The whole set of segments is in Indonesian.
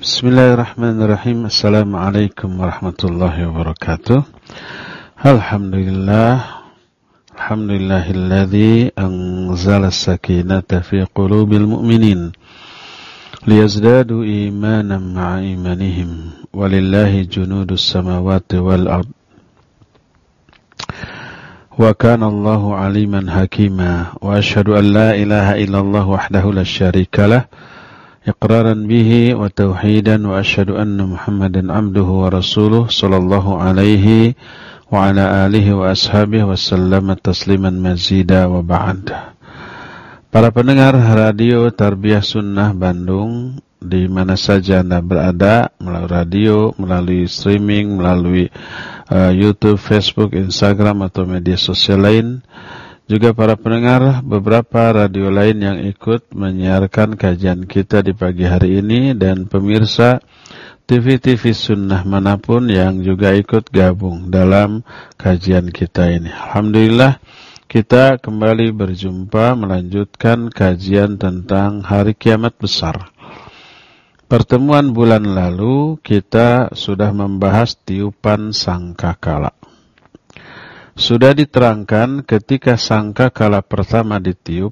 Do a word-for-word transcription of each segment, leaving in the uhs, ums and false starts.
Bismillahirrahmanirrahim. Assalamualaikum warahmatullahi wabarakatuh. Alhamdulillah. Alhamdulillahilladzi anzala as-sakinata fi qulubil mu'minin liyazdadu imanan ma'a imanihim. Walillahi junudus samawati wal ard. Wa kana Allahu aliman hakima. Wa asyhadu an la ilaha illallah wahdahu la syarikalah iqraran bihi wa tauhidan wa asyhadu anna Muhammadan abduhu wa rasuluh sallallahu alaihi wa ala alihi wa ashabihi wa sallama tasliman mazida wa ba'd. Para pendengar radio Tarbiyah Sunnah Bandung, di mana saja Anda berada, melalui radio, melalui streaming, melalui uh, YouTube, Facebook, Instagram atau media sosial lain. Juga para pendengar beberapa radio lain yang ikut menyiarkan kajian kita di pagi hari ini, dan pemirsa T V-T V Sunnah manapun yang juga ikut gabung dalam kajian kita ini. Alhamdulillah kita kembali berjumpa melanjutkan kajian tentang hari kiamat besar. Pertemuan bulan lalu kita sudah membahas tiupan sangkakala. Sudah diterangkan ketika sangkakala pertama ditiup,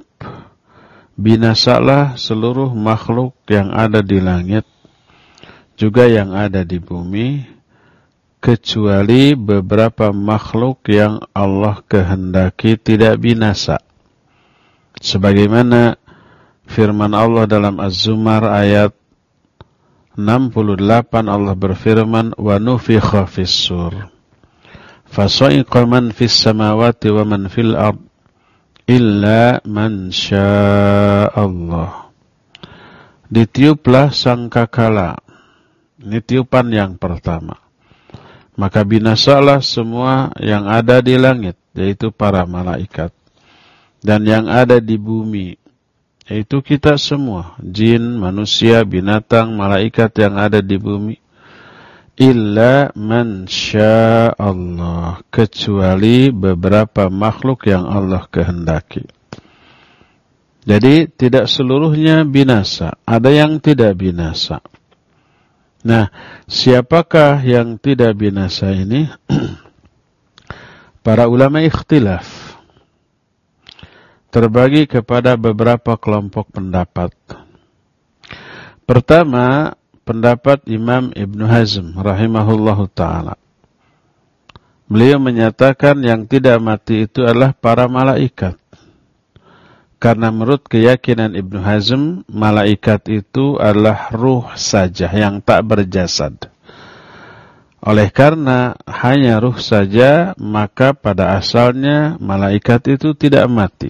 binasalah seluruh makhluk yang ada di langit, juga yang ada di bumi, kecuali beberapa makhluk yang Allah kehendaki tidak binasa. Sebagaimana firman Allah dalam Az-Zumar ayat enam puluh delapan, Allah berfirman, "Wa nufikha fis-sur. Fasa'iqa man fis samawati wa man fil ard illa man sya'allah." Ditiuplah sangkakala. Ini tiupan yang pertama. Maka binasalah semua yang ada di langit, yaitu para malaikat, dan yang ada di bumi, yaitu kita semua, jin, manusia, binatang, malaikat yang ada di bumi. Illa man sya'allah, kecuali beberapa makhluk yang Allah kehendaki. Jadi tidak seluruhnya binasa, ada yang tidak binasa. Nah, siapakah yang tidak binasa ini? Para ulama ikhtilaf, terbagi kepada beberapa kelompok pendapat. Pertama, pendapat Imam Ibnu Hazm rahimahullahu ta'ala. Beliau menyatakan yang tidak mati itu adalah para malaikat. Karena menurut keyakinan Ibnu Hazm, malaikat itu adalah ruh saja yang tak berjasad. Oleh karena hanya ruh saja, maka pada asalnya malaikat itu tidak mati.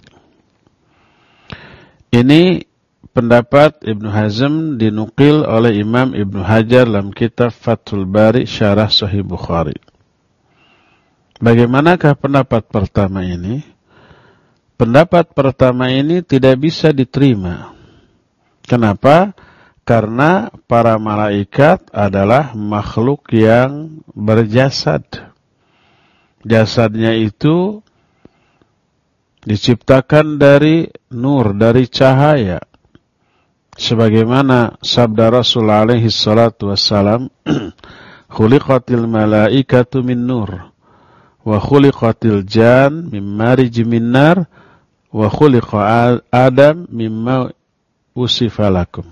Ini pendapat Ibnu Hazm dinukil oleh Imam Ibnu Hajar dalam kitab Fathul Bari Syarah Sahih Bukhari. Bagaimanakah pendapat pertama ini? Pendapat pertama ini tidak bisa diterima. Kenapa? Karena para malaikat adalah makhluk yang berjasad. Jasadnya itu diciptakan dari nur, dari cahaya. Sebagaimana sabda Rasul alaihi salatu wassalam, khuliqatil malaikatu min nur, wa khuliqatil jan min marij min nar, wa khuliqa Adam mimma usifa lakum.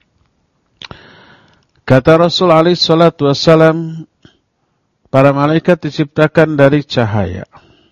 Kata Rasul alaihi salatu wassalam, para malaikat diciptakan dari cahaya,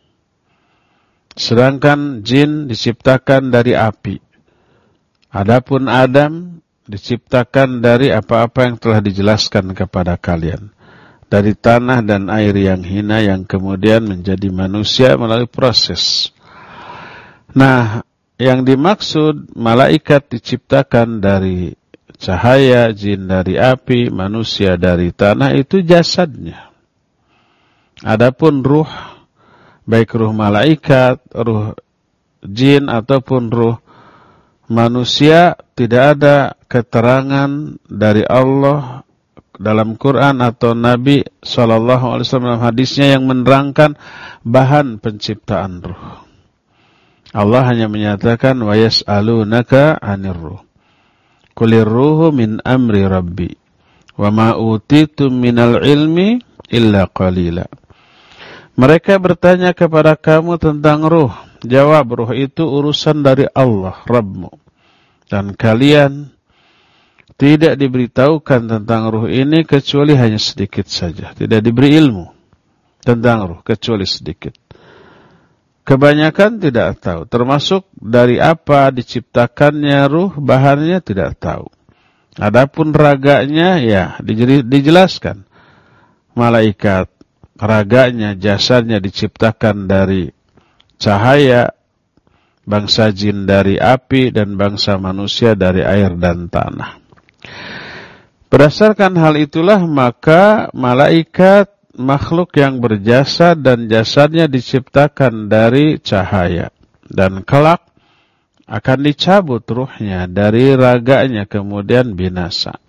sedangkan jin diciptakan dari api. Adapun Adam diciptakan dari apa-apa yang telah dijelaskan kepada kalian, dari tanah dan air yang hina yang kemudian menjadi manusia melalui proses. Nah, yang dimaksud malaikat diciptakan dari cahaya, jin dari api, manusia dari tanah, itu jasadnya. Adapun ruh, baik ruh malaikat, ruh jin ataupun ruh manusia, tidak ada keterangan dari Allah dalam Quran atau Nabi shallallahu alaihi wasallam dalam hadisnya yang menerangkan bahan penciptaan ruh. Allah hanya menyatakan wa yas'alunaka 'anir ruh. Qulir ruhu min amri rabbi. Wa ma utitum minal ilmi illa qalila. Mereka bertanya kepada kamu tentang ruh. Jawab, ruh itu urusan dari Allah, Rabbmu. Dan kalian tidak diberitahukan tentang ruh ini kecuali hanya sedikit saja. Tidak diberi ilmu tentang ruh kecuali sedikit. Kebanyakan tidak tahu. Termasuk dari apa diciptakannya ruh, bahannya tidak tahu. Adapun raganya ya dijelaskan. Malaikat raganya, jasadnya diciptakan dari cahaya, bangsa jin dari api, dan bangsa manusia dari air dan tanah. Berdasarkan hal itulah maka malaikat makhluk yang berjasad dan jasadnya diciptakan dari cahaya. Dan kelak akan dicabut ruhnya dari raganya kemudian binasa.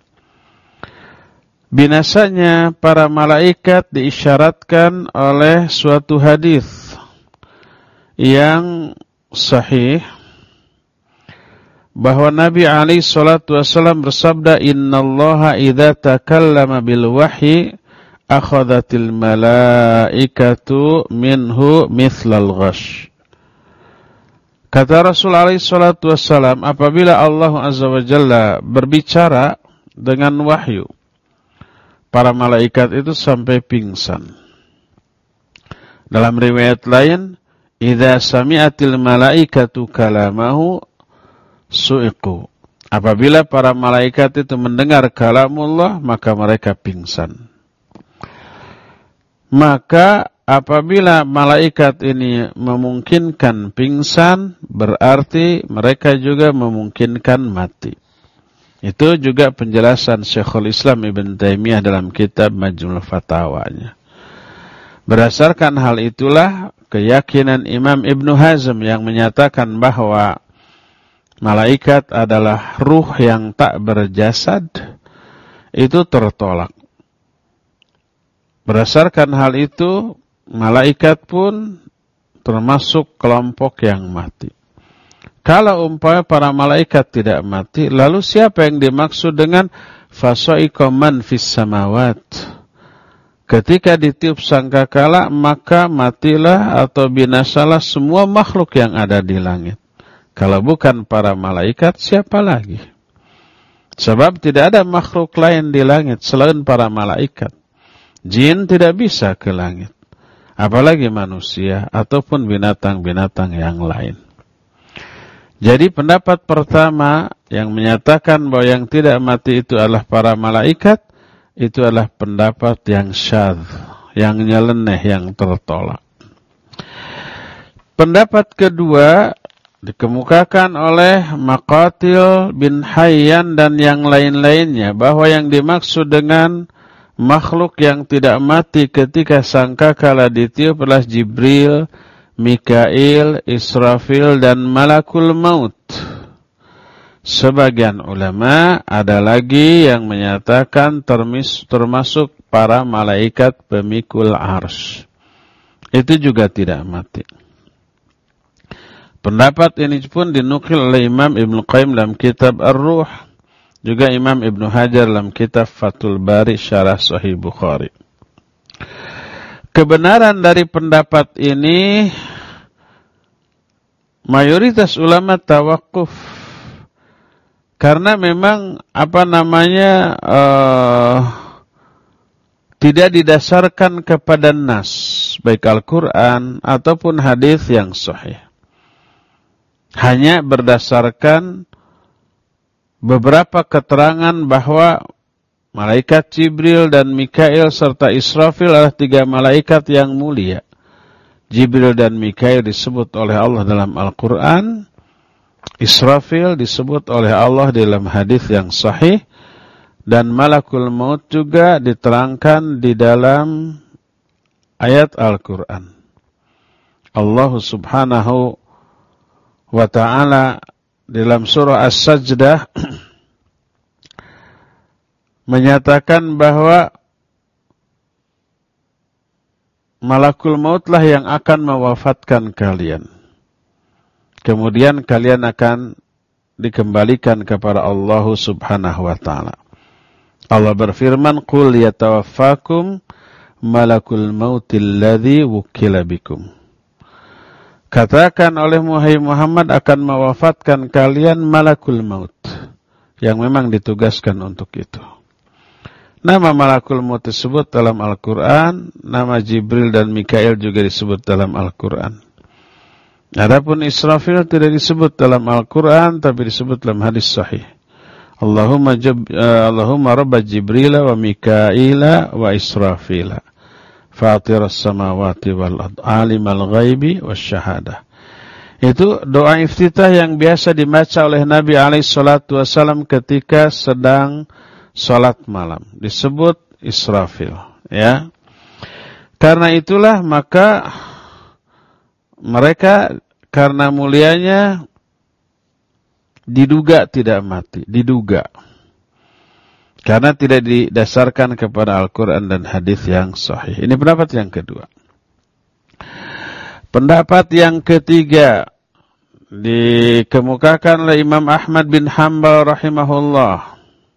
Binasanya para malaikat diisyaratkan oleh suatu hadis yang sahih bahwa Nabi alaihi salatu wasallam bersabda, "Innallaha idza takallama bil wahyi akhadhatil malaikatu minhu mithlal ghash." Kata Rasul alaihi salatu wasallam, apabila Allah azza wa jalla berbicara dengan wahyu, para malaikat itu sampai pingsan. Dalam riwayat lain, idza sami'atil malaikatu kalamahu su'iqu. Apabila para malaikat itu mendengar kalamullah, maka mereka pingsan. Maka apabila malaikat ini memungkinkan pingsan, berarti mereka juga memungkinkan mati. Itu juga penjelasan Syekhul Islam Ibn Taimiyah dalam kitab Majmu' Fatawanya. Berdasarkan hal itulah keyakinan Imam Ibnu Hazm yang menyatakan bahwa malaikat adalah ruh yang tak berjasad itu tertolak. Berdasarkan hal itu, malaikat pun termasuk kelompok yang mati. Kalau umpamanya para malaikat tidak mati, lalu siapa yang dimaksud dengan fasa'iqa man fis samawat? Ketika ditiup sangkakala, maka matilah atau binasalah semua makhluk yang ada di langit. Kalau bukan para malaikat, siapa lagi? Sebab tidak ada makhluk lain di langit selain para malaikat. Jin tidak bisa ke langit, apalagi manusia ataupun binatang-binatang yang lain. Jadi pendapat pertama yang menyatakan bahwa yang tidak mati itu adalah para malaikat, itu adalah pendapat yang syadz, yang nyeleneh, yang tertolak. Pendapat kedua dikemukakan oleh Maqatil bin Hayyan dan yang lain-lainnya, bahwa yang dimaksud dengan makhluk yang tidak mati ketika sangkakala ditiup adalah Jibril, Mikail, Israfil, dan Malakul Maut. Sebagian ulama ada lagi yang menyatakan termis, termasuk para malaikat pemikul arsy. Itu juga tidak mati. Pendapat ini pun dinukil oleh Imam Ibnu Qayyim dalam kitab Ar-Ruh, juga Imam Ibnu Hajar dalam kitab Fathul Bari Syarah Sahih Bukhari. Kebenaran dari pendapat ini mayoritas ulama tawakuf, karena memang apa namanya uh, tidak didasarkan kepada nas, baik Al-Quran ataupun hadis yang sahih. Hanya berdasarkan beberapa keterangan bahwa malaikat Jibril dan Mikail serta Israfil adalah tiga malaikat yang mulia. Jibril dan Mikail disebut oleh Allah dalam Al-Quran. Israfil disebut oleh Allah dalam hadis yang sahih. Dan Malakul Maut juga diterangkan di dalam ayat Al-Quran. Allah subhanahu wa ta'ala dalam surah As-Sajdah menyatakan bahwa Malakul Mautlah yang akan mewafatkan kalian. Kemudian kalian akan dikembalikan kepada Allah subhanahu wa ta'ala. Allah berfirman, "Qul yatawaffakum malakul mautil ladzi wukila bikum." Katakan oleh Muhammad akan mewafatkan kalian malakul maut yang memang ditugaskan untuk itu. Nama malakul maut disebut dalam Al-Quran, nama Jibril dan Mikail juga disebut dalam Al-Quran. Adapun Israfil tidak disebut dalam Al-Quran, tapi disebut dalam hadis sahih. Allahumma, jab, uh, Allahumma rabba Jibril wa Mikaila wa Israfila. Fatir as-samawati wal ard, alimal ghaibi wasyahadah. Itu doa iftitah yang biasa dibaca oleh Nabi alaihi salatu wasallam ketika sedang salat malam. Disebut Israfil, ya. Karena itulah maka mereka karena mulianya diduga tidak mati, diduga. Karena tidak didasarkan kepada Al-Quran dan hadis yang sahih. Ini pendapat yang kedua. Pendapat yang ketiga dikemukakan oleh Imam Ahmad bin Hanbal rahimahullah.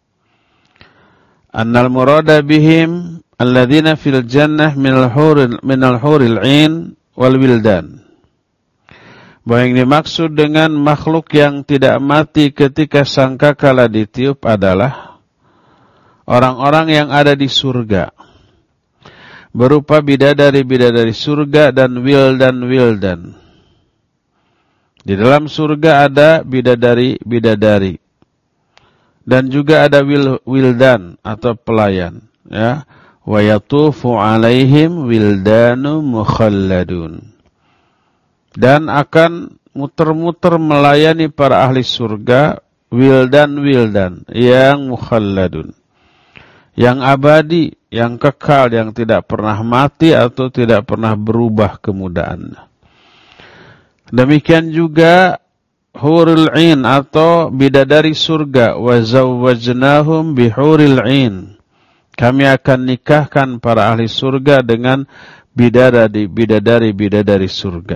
Annal murada bihim alladzina fil jannah minal huril minal huril 'ain wal wildan. Bahwa yang dimaksud dengan makhluk yang tidak mati ketika sangkakala ditiup adalah orang-orang yang ada di surga, berupa bidadari-bidadari surga dan wildan-wildan. Di dalam surga ada bidadari-bidadari dan juga ada wil wildan atau pelayan, ya. Wa yatufu 'alaihim wildanu mukhalladun. Dan akan muter-muter melayani para ahli surga wildan-wildan yang mukhalladun, yang abadi, yang kekal, yang tidak pernah mati atau tidak pernah berubah kemudaannya. Demikian juga hurul 'ain atau bidadari surga, wa zawwajnahum bihuril 'ain. Kami akan nikahkan para ahli surga dengan bidadari bidadari bidadari surga.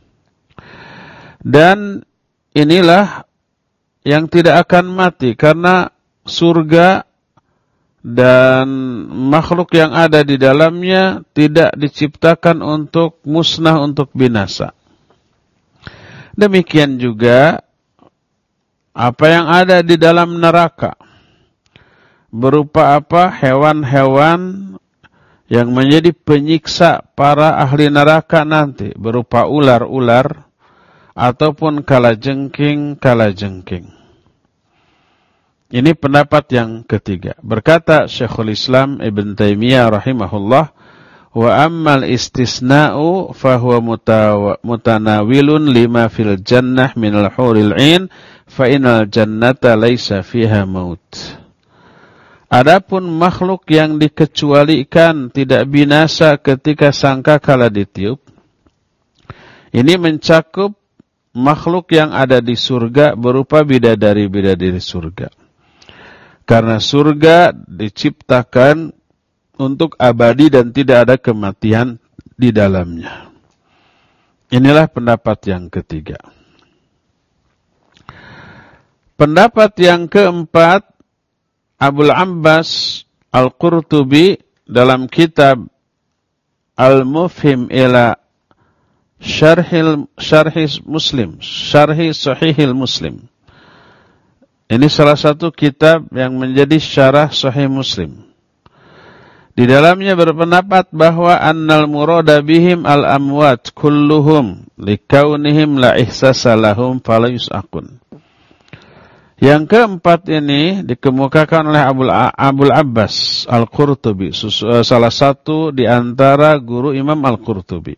Dan inilah yang tidak akan mati karena surga dan makhluk yang ada di dalamnya tidak diciptakan untuk musnah, untuk binasa. Demikian juga apa yang ada di dalam neraka, berupa apa? Hewan-hewan yang menjadi penyiksa para ahli neraka nanti, berupa ular-ular ataupun kalajengking-kalajengking. Ini pendapat yang ketiga. Berkata Syekhul Islam Ibn Taimiyah rahimahullah, wa ammal istisna'u fahuwa mutanawilun lima fil jannah minal huril 'ain fa innal jannata laisa fiha maut. Adapun makhluk yang dikecualikan tidak binasa ketika sangkakala ditiup, ini mencakup makhluk yang ada di surga berupa bidadari-bidadari surga. Karena surga diciptakan untuk abadi dan tidak ada kematian di dalamnya. Inilah pendapat yang ketiga. Pendapat yang keempat, Abul Abbas Al-Qurtubi dalam kitab Al-Mufhim ila Syarhil Syarhis Muslim, Syarhi Sahihil Muslim. Ini salah satu kitab yang menjadi syarah Sahih Muslim. Di dalamnya berpendapat bahwa annal murada bihim al-amwat kulluhum likaunihim la ihsasa lahum fala yus'aqun. Yang keempat ini dikemukakan oleh Abul, Abul Abbas Al-Qurtubi, salah satu di antara guru Imam Al-Qurtubi.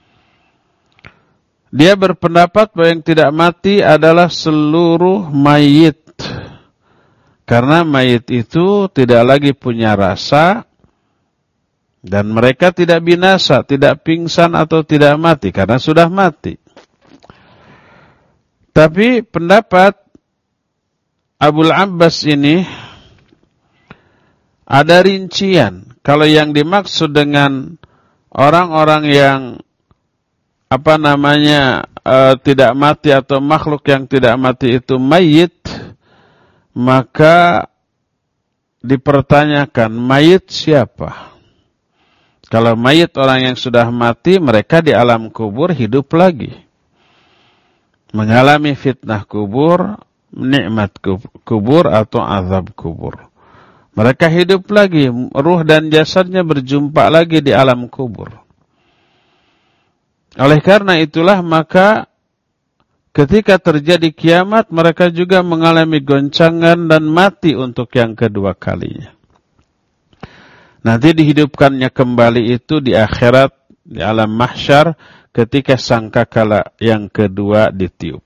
Dia berpendapat bahwa yang tidak mati adalah seluruh mayit. Karena mayit itu tidak lagi punya rasa dan mereka tidak binasa, tidak pingsan atau tidak mati karena sudah mati. Tapi pendapat Abul Abbas ini ada rincian. Kalau yang dimaksud dengan orang-orang yang apa namanya uh, tidak mati atau makhluk yang tidak mati itu mayit, maka dipertanyakan, mayit siapa? Kalau mayit orang yang sudah mati, mereka di alam kubur hidup lagi. Mengalami fitnah kubur, nikmat kubur atau azab kubur. Mereka hidup lagi, ruh dan jasadnya berjumpa lagi di alam kubur. Oleh karena itulah maka ketika terjadi kiamat, mereka juga mengalami goncangan dan mati untuk yang kedua kalinya. Nanti dihidupkannya kembali itu di akhirat, di alam mahsyar, ketika sangkakala yang kedua ditiup.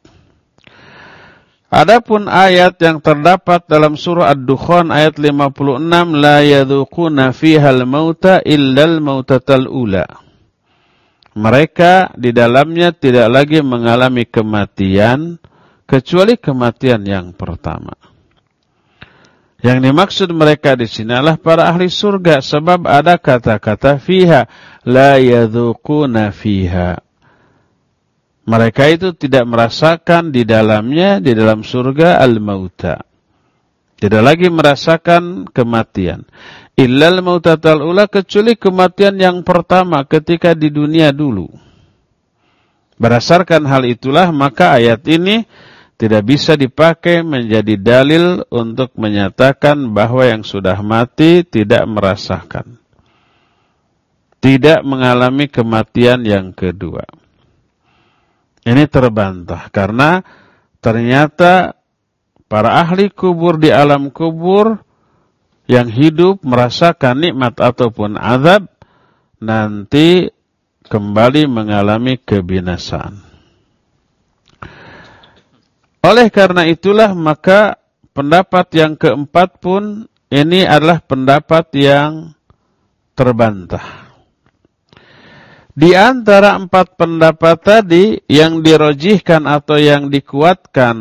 Adapun ayat yang terdapat dalam surah Ad-Dukhan ayat lima puluh enam, la yadzuquna fihal mauta illal mautatal ula. Mereka di dalamnya tidak lagi mengalami kematian kecuali kematian yang pertama. Yang dimaksud mereka di sini adalah para ahli surga, sebab ada kata-kata fiha, la yadzuquna fiha. Mereka itu tidak merasakan di dalamnya, di dalam surga al-mauta. Tidak lagi merasakan kematian. Illal mautatal ula, kecuali kematian yang pertama ketika di dunia dulu. Berdasarkan hal itulah maka ayat ini tidak bisa dipakai menjadi dalil untuk menyatakan bahwa yang sudah mati tidak merasakan, tidak mengalami kematian yang kedua. Ini terbantah karena ternyata para ahli kubur di alam kubur yang hidup merasakan nikmat ataupun azab nanti kembali mengalami kebinasaan. Oleh karena itulah maka pendapat yang keempat pun ini adalah pendapat yang terbantah. Di antara empat pendapat tadi yang dirojihkan atau yang dikuatkan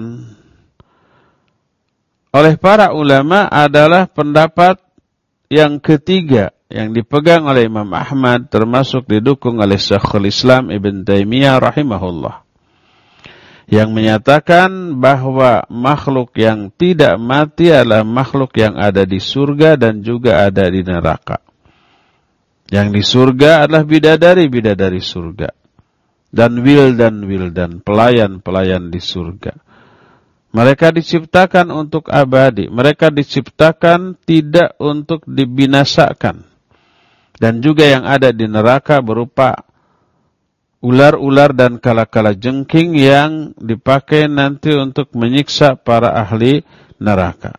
oleh para ulama adalah pendapat yang ketiga yang dipegang oleh Imam Ahmad, termasuk didukung oleh Syekhul Islam Ibn Taimiyah rahimahullah, yang menyatakan bahwa makhluk yang tidak mati adalah makhluk yang ada di surga dan juga ada di neraka. Yang di surga adalah bidadari-bidadari surga, dan wildan-wildan, pelayan-pelayan di surga. Mereka diciptakan untuk abadi, mereka diciptakan tidak untuk dibinasakan. Dan juga yang ada di neraka berupa ular-ular dan kala-kala jengking yang dipakai nanti untuk menyiksa para ahli neraka.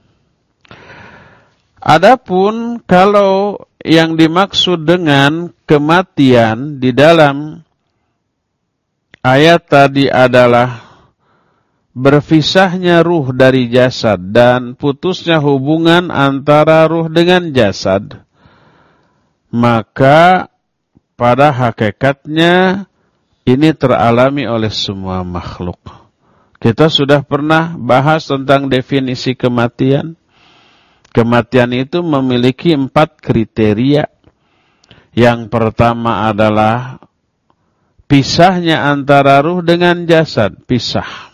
Adapun kalau yang dimaksud dengan kematian di dalam ayat tadi adalah berpisahnya ruh dari jasad dan putusnya hubungan antara ruh dengan jasad, maka pada hakikatnya ini teralami oleh semua makhluk. Kita sudah pernah bahas tentang definisi kematian. Kematian itu memiliki empat kriteria. Yang pertama adalah pisahnya antara ruh dengan jasad, pisah.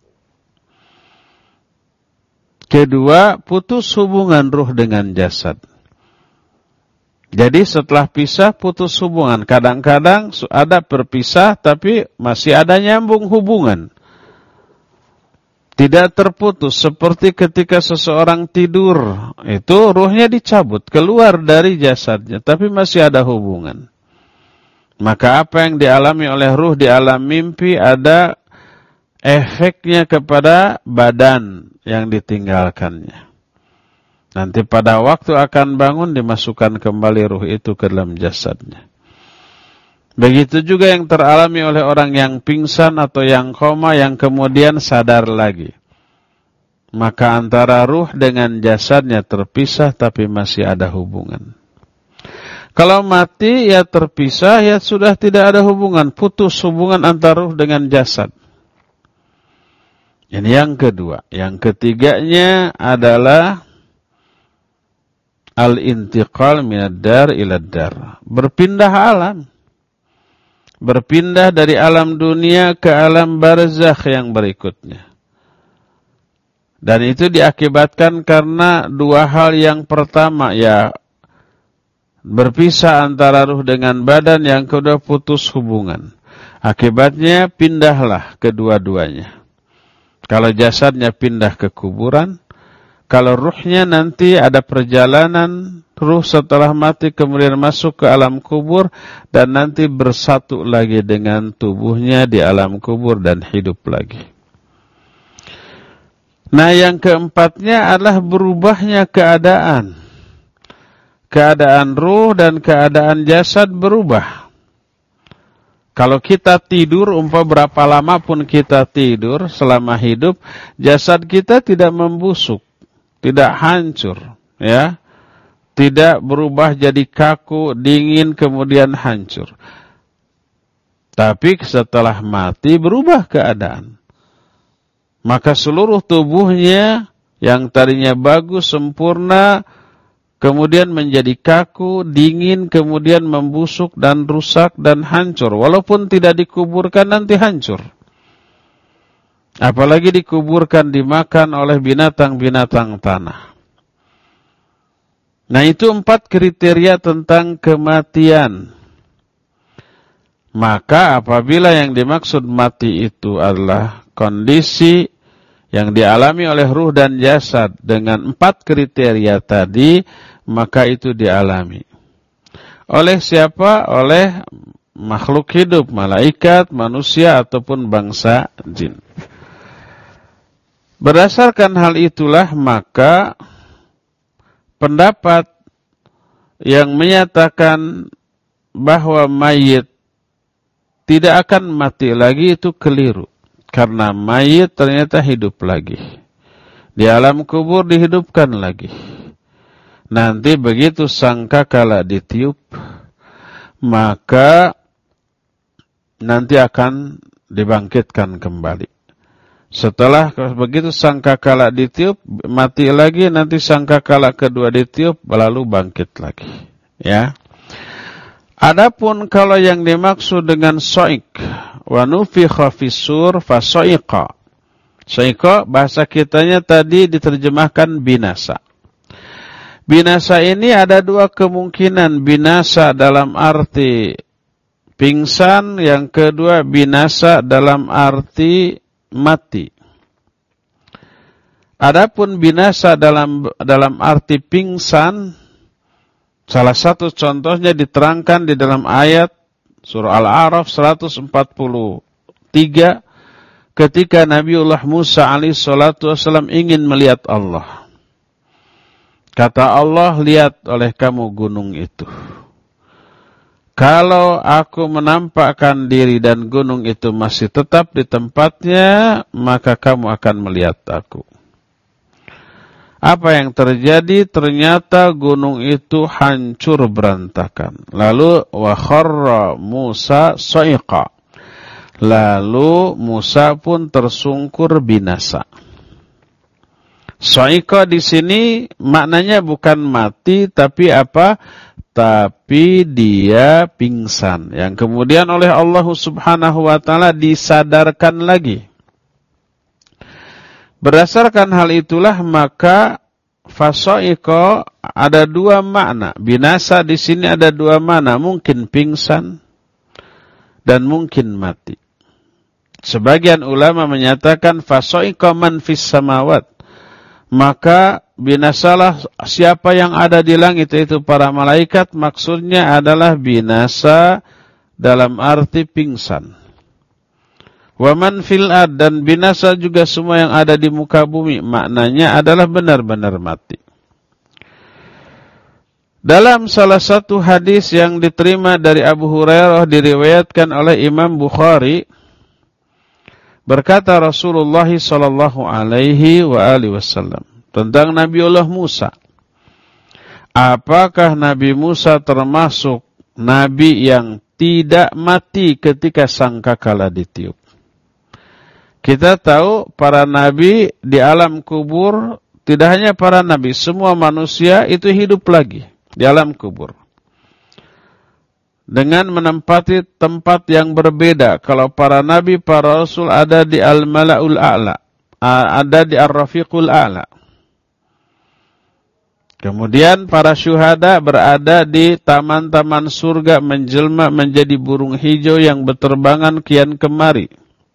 Kedua, putus hubungan ruh dengan jasad. Jadi setelah pisah, putus hubungan. Kadang-kadang ada berpisah tapi masih ada nyambung hubungan. Tidak terputus, seperti ketika seseorang tidur, itu ruhnya dicabut, keluar dari jasadnya, tapi masih ada hubungan. Maka apa yang dialami oleh ruh di alam mimpi ada efeknya kepada badan yang ditinggalkannya. Nanti pada waktu akan bangun dimasukkan kembali ruh itu ke dalam jasadnya. Begitu juga yang teralami oleh orang yang pingsan atau yang koma yang kemudian sadar lagi. Maka antara ruh dengan jasadnya terpisah tapi masih ada hubungan. Kalau mati ya terpisah, ya sudah tidak ada hubungan, putus hubungan antara ruh dengan jasad. Ini yang kedua. Yang ketiganya adalah al-intiqal minad dar ilad dar. Berpindah alam. Berpindah dari alam dunia ke alam barzakh yang berikutnya. Dan itu diakibatkan karena dua hal. Yang pertama ya berpisah antara ruh dengan badan, yang kedua putus hubungan. Akibatnya pindahlah kedua-duanya. Kalau jasadnya pindah ke kuburan, kalau ruhnya nanti ada perjalanan ruh setelah mati kemudian masuk ke alam kubur dan nanti bersatu lagi dengan tubuhnya di alam kubur dan hidup lagi. Nah, yang keempatnya adalah berubahnya keadaan. Keadaan ruh dan keadaan jasad berubah. Kalau kita tidur, umpama berapa lama pun kita tidur selama hidup, jasad kita tidak membusuk, tidak hancur, ya. Tidak berubah jadi kaku, dingin, kemudian hancur. Tapi setelah mati berubah keadaan. Maka seluruh tubuhnya yang tadinya bagus, sempurna, kemudian menjadi kaku, dingin, kemudian membusuk dan rusak dan hancur. Walaupun tidak dikuburkan nanti hancur. Apalagi dikuburkan, dimakan oleh binatang-binatang tanah. Nah, itu empat kriteria tentang kematian. Maka apabila yang dimaksud mati itu adalah kondisi yang dialami oleh ruh dan jasad dengan empat kriteria tadi, maka itu dialami. Oleh siapa? Oleh makhluk hidup, malaikat, manusia, ataupun bangsa jin. Berdasarkan hal itulah, maka pendapat yang menyatakan bahwa mayit tidak akan mati lagi itu keliru. Karena mayit ternyata hidup lagi. Di alam kubur dihidupkan lagi. Nanti begitu sangkakala ditiup, maka nanti akan dibangkitkan kembali. Setelah begitu sangkakala ditiup, mati lagi, nanti sangkakala kedua ditiup, lalu bangkit lagi. Ya. Adapun kalau yang dimaksud dengan soik, wa nufikha fis-sur fa soiqa. Soiqa bahasa kitanya tadi diterjemahkan binasa. Binasa ini ada dua kemungkinan. Binasa dalam arti pingsan, yang kedua binasa dalam arti mati. Adapun binasa dalam dalam arti pingsan, salah satu contohnya diterangkan di dalam ayat surah Al-A'raf seratus empat puluh tiga ketika Nabiullah Musa alaihi salatu wasallam ingin melihat Allah. Kata Allah, lihat oleh kamu gunung itu. Kalau aku menampakkan diri dan gunung itu masih tetap di tempatnya, maka kamu akan melihat aku. Apa yang terjadi? Ternyata gunung itu hancur berantakan. Lalu wa kharra Musa sa'iqa. Lalu Musa pun tersungkur binasa. Sa'iqa di sini maknanya bukan mati, tapi apa? Tapi dia pingsan. Yang kemudian oleh Allah Subhanahu wa taala disadarkan lagi. Berdasarkan hal itulah maka fasa'iqa ada dua makna. Binasa di sini ada dua makna, mungkin pingsan dan mungkin mati. Sebagian ulama menyatakan fasa'iqa man fis samawat. Maka binasalah siapa yang ada di langit, yaitu para malaikat. Maksudnya adalah binasa dalam arti pingsan. Wa man fil ard, dan binasa juga semua yang ada di muka bumi. Maknanya adalah benar-benar mati. Dalam salah satu hadis yang diterima dari Abu Hurairah, diriwayatkan oleh Imam Bukhari, berkata Rasulullah sallallahu alaihi wa alihi wasallam tentang Nabiullah Musa. Apakah Nabi Musa termasuk nabi yang tidak mati ketika sangkakala ditiup? Kita tahu para nabi di alam kubur, tidak hanya para nabi, semua manusia itu hidup lagi di alam kubur. Dengan menempati tempat yang berbeda. Kalau para nabi, para rasul ada di al-mala'ul a'la. ada di Ar-Rafiqul A'la. Kemudian para syuhada berada di taman-taman surga menjelma menjadi burung hijau yang berterbangan kian kemari.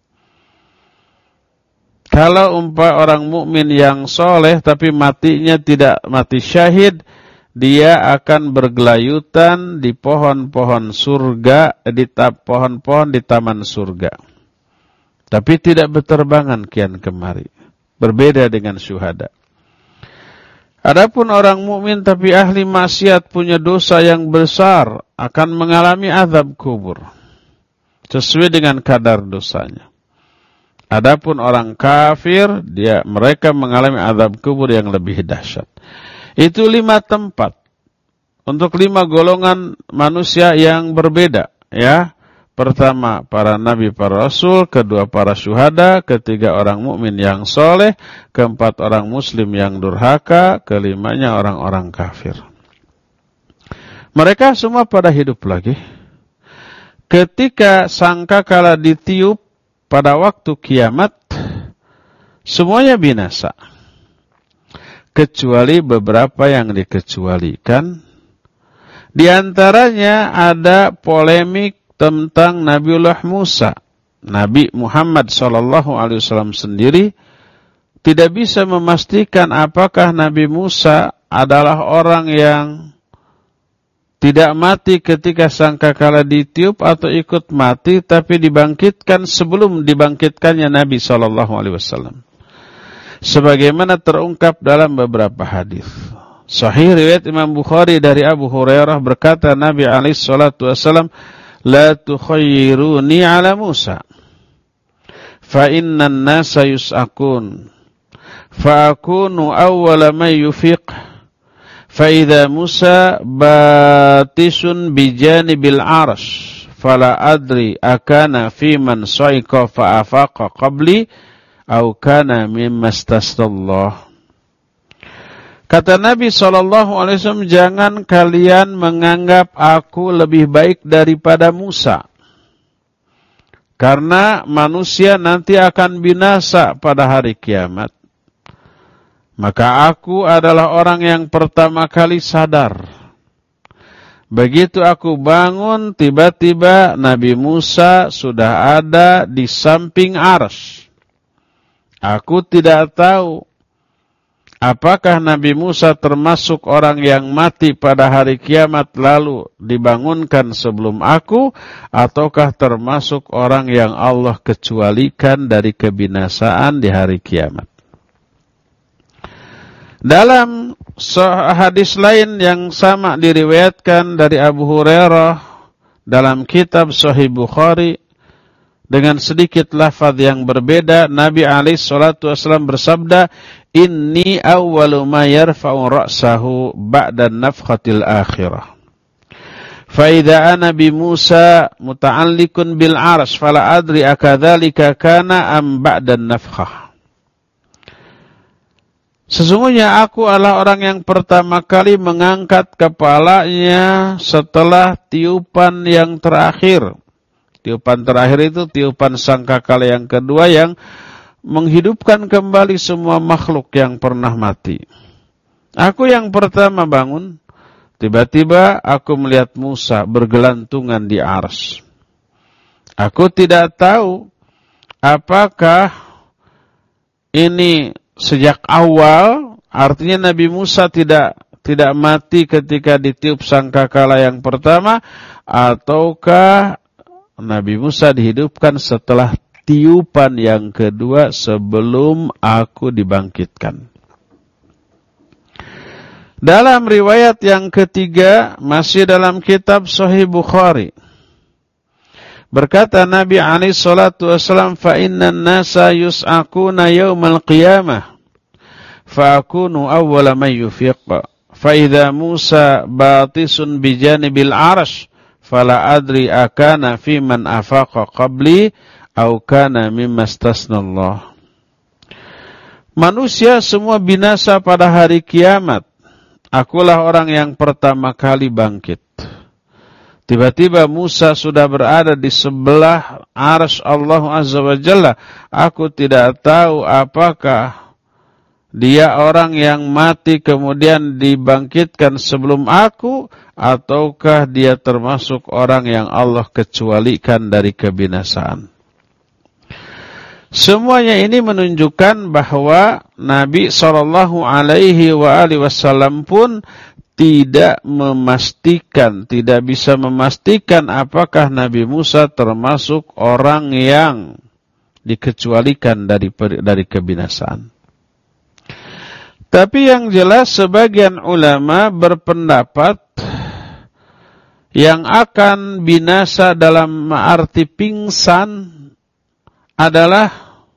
Kalau umpah orang mukmin yang soleh tapi matinya tidak mati syahid, dia akan bergelayutan di pohon-pohon surga, di pohon-pohon di taman surga. Tapi tidak berterbangan kian kemari. Berbeda dengan syuhada. Adapun orang mukmin tapi ahli maksiat punya dosa yang besar akan mengalami azab kubur sesuai dengan kadar dosanya. Adapun orang kafir, dia mereka mengalami azab kubur yang lebih dahsyat. Itu lima tempat untuk lima golongan manusia yang berbeda, ya. Pertama, para nabi, para rasul. Kedua, para syuhada. Ketiga, orang mukmin yang soleh. Keempat, orang muslim yang durhaka. Kelimanya, orang-orang kafir. Mereka semua pada hidup lagi. Ketika sangkakala ditiup pada waktu kiamat, semuanya binasa. Kecuali beberapa yang dikecualikan. Di antaranya ada polemik tentang Nabiullah Musa. Nabi Muhammad sallallahu alaihi wasallam sendiri tidak bisa memastikan apakah Nabi Musa adalah orang yang tidak mati ketika sangkakala ditiup atau ikut mati tapi dibangkitkan sebelum dibangkitkannya Nabi sallallahu alaihi wasallam. Sebagaimana terungkap dalam beberapa hadis. Sahih riwayat Imam Bukhari dari Abu Hurairah berkata Nabi alaihi salatu wasallam, "La tukhayyiruni ala Musa, fa innan nasa yus'akun, fa akunu awwala man yufiq, fa idza Musa batisun bijanibil arsh, fala adri akana fi man sa'iqa fa afaqa qabli, au kana mimma istastallah." Kata Nabi shallallahu alaihi wasallam, jangan kalian menganggap aku lebih baik daripada Musa. Karena manusia nanti akan binasa pada hari kiamat. Maka aku adalah orang yang pertama kali sadar. Begitu aku bangun, tiba-tiba Nabi Musa sudah ada di samping arsy. Aku tidak tahu apakah Nabi Musa termasuk orang yang mati pada hari kiamat lalu dibangunkan sebelum aku, ataukah termasuk orang yang Allah kecualikan dari kebinasaan di hari kiamat. Dalam hadis lain yang sama diriwayatkan dari Abu Hurairah dalam kitab Sahih Bukhari dengan sedikit lafaz yang berbeda, Nabi alaihi salatu wasallam bersabda, "Inni awwalu ma yarfa'u ra'sahu ba'da nafkhatil akhirah. Fa idza ana bi Musa muta'alliqun bil 'arsy fala adri akadzalika kana am ba'da nafkhah." Sesungguhnya aku adalah orang yang pertama kali mengangkat kepalanya setelah tiupan yang terakhir. Tiupan terakhir itu tiupan sangkakala yang kedua yang menghidupkan kembali semua makhluk yang pernah mati. Aku yang pertama bangun, tiba-tiba aku melihat Musa bergelantungan di arsy. Aku tidak tahu apakah ini sejak awal, artinya Nabi Musa tidak tidak mati ketika ditiup sangkakala yang pertama, ataukah Nabi Musa dihidupkan setelah tiupan yang kedua sebelum aku dibangkitkan. Dalam riwayat yang ketiga, masih dalam kitab Sahih Bukhari, berkata Nabi alaihi salatu wasallam, "Fa innan nasa yus'akuna yaumal qiyamah, fa akunu awwala man yufiq. Fa idza Musa batisun bijanibil arsh, fala adri akana fi man afaqa qabli au kana mimma istasnallah." Manusia semua binasa pada hari kiamat. Akulah orang yang pertama kali bangkit. Tiba-tiba Musa sudah berada di sebelah arsy Allah Azza wa Jalla. Aku tidak tahu apakah dia orang yang mati kemudian dibangkitkan sebelum aku, ataukah dia termasuk orang yang Allah kecualikan dari kebinasaan. Semuanya ini menunjukkan bahwa Nabi shallallahu alaihi wasallam pun tidak memastikan, tidak bisa memastikan apakah Nabi Musa termasuk orang yang dikecualikan dari dari kebinasaan. Tapi yang jelas sebagian ulama berpendapat yang akan binasa dalam arti pingsan adalah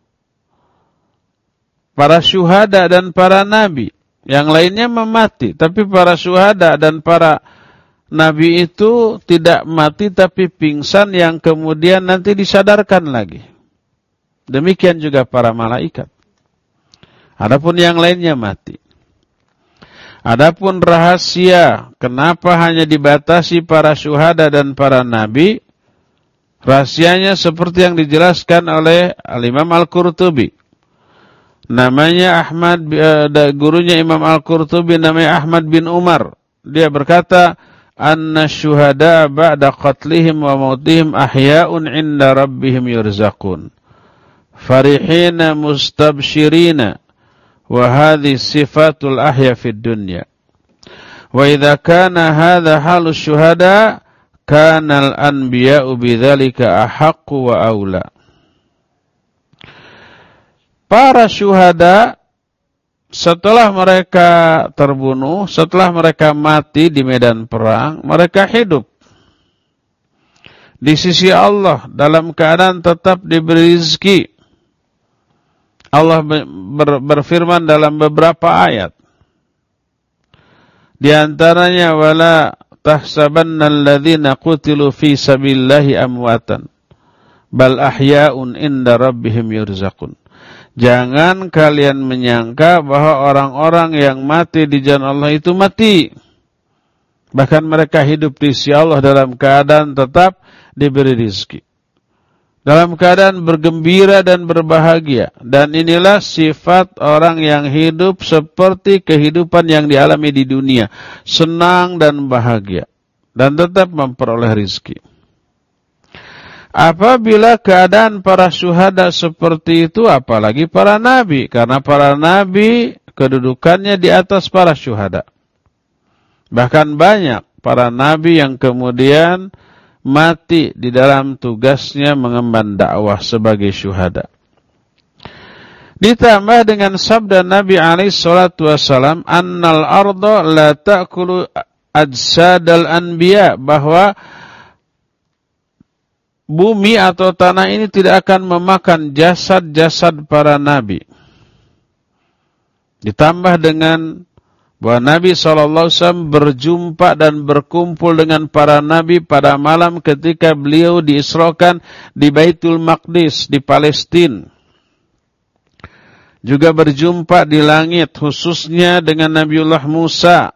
para syuhada dan para nabi. Yang lainnya memati, tapi para syuhada dan para nabi itu tidak mati tapi pingsan yang kemudian nanti disadarkan lagi. Demikian juga para malaikat. Adapun yang lainnya mati. Adapun rahasia kenapa hanya dibatasi para syuhada dan para nabi, rahasianya seperti yang dijelaskan oleh Al-Imam Al-Qurtubi. Namanya Ahmad, gurunya Imam Al-Qurtubi namanya Ahmad bin Umar. Dia berkata, "Anna syuhada ba'da qatlihim wa mautihim ahya'un 'inda rabbihim yurzaqun. Farihina mustabshirina. Wa hadhi sifatul ahya fid dunya. Wa idza kana hadha halus syuhada kana al-anbiya'u bidzalika ahaqqu wa aula." Para syuhada setelah mereka terbunuh, setelah mereka mati di medan perang, mereka hidup di sisi Allah dalam keadaan tetap diberi rezeki. Allah ber, berfirman dalam beberapa ayat. Di antaranya, wala tahsabanna alladhina qutilu fi sabilillahi amwatan bal ahya'un inda rabbihim yurzaqun. Jangan kalian menyangka bahwa orang-orang yang mati di jalan Allah itu mati. Bahkan mereka hidup di sisi Allah dalam keadaan tetap diberi rezeki, dalam keadaan bergembira dan berbahagia. Dan inilah sifat orang yang hidup seperti kehidupan yang dialami di dunia. Senang dan bahagia. Dan tetap memperoleh rezeki. Apabila keadaan para syuhada seperti itu, apalagi para nabi. Karena para nabi kedudukannya di atas para syuhada. Bahkan banyak para nabi yang kemudian mati di dalam tugasnya mengemban dakwah sebagai syuhada. Ditambah dengan sabda Nabi alaihi salatu wasallam, annal arda la ta'kulu ajsadal anbiya, bahwa bumi atau tanah ini tidak akan memakan jasad-jasad para nabi. Ditambah dengan bahwa Nabi shallallahu alaihi wasallam berjumpa dan berkumpul dengan para nabi pada malam ketika beliau diisrakan di Baitul Maqdis di Palestina. Juga berjumpa di langit khususnya dengan Nabiullah Musa.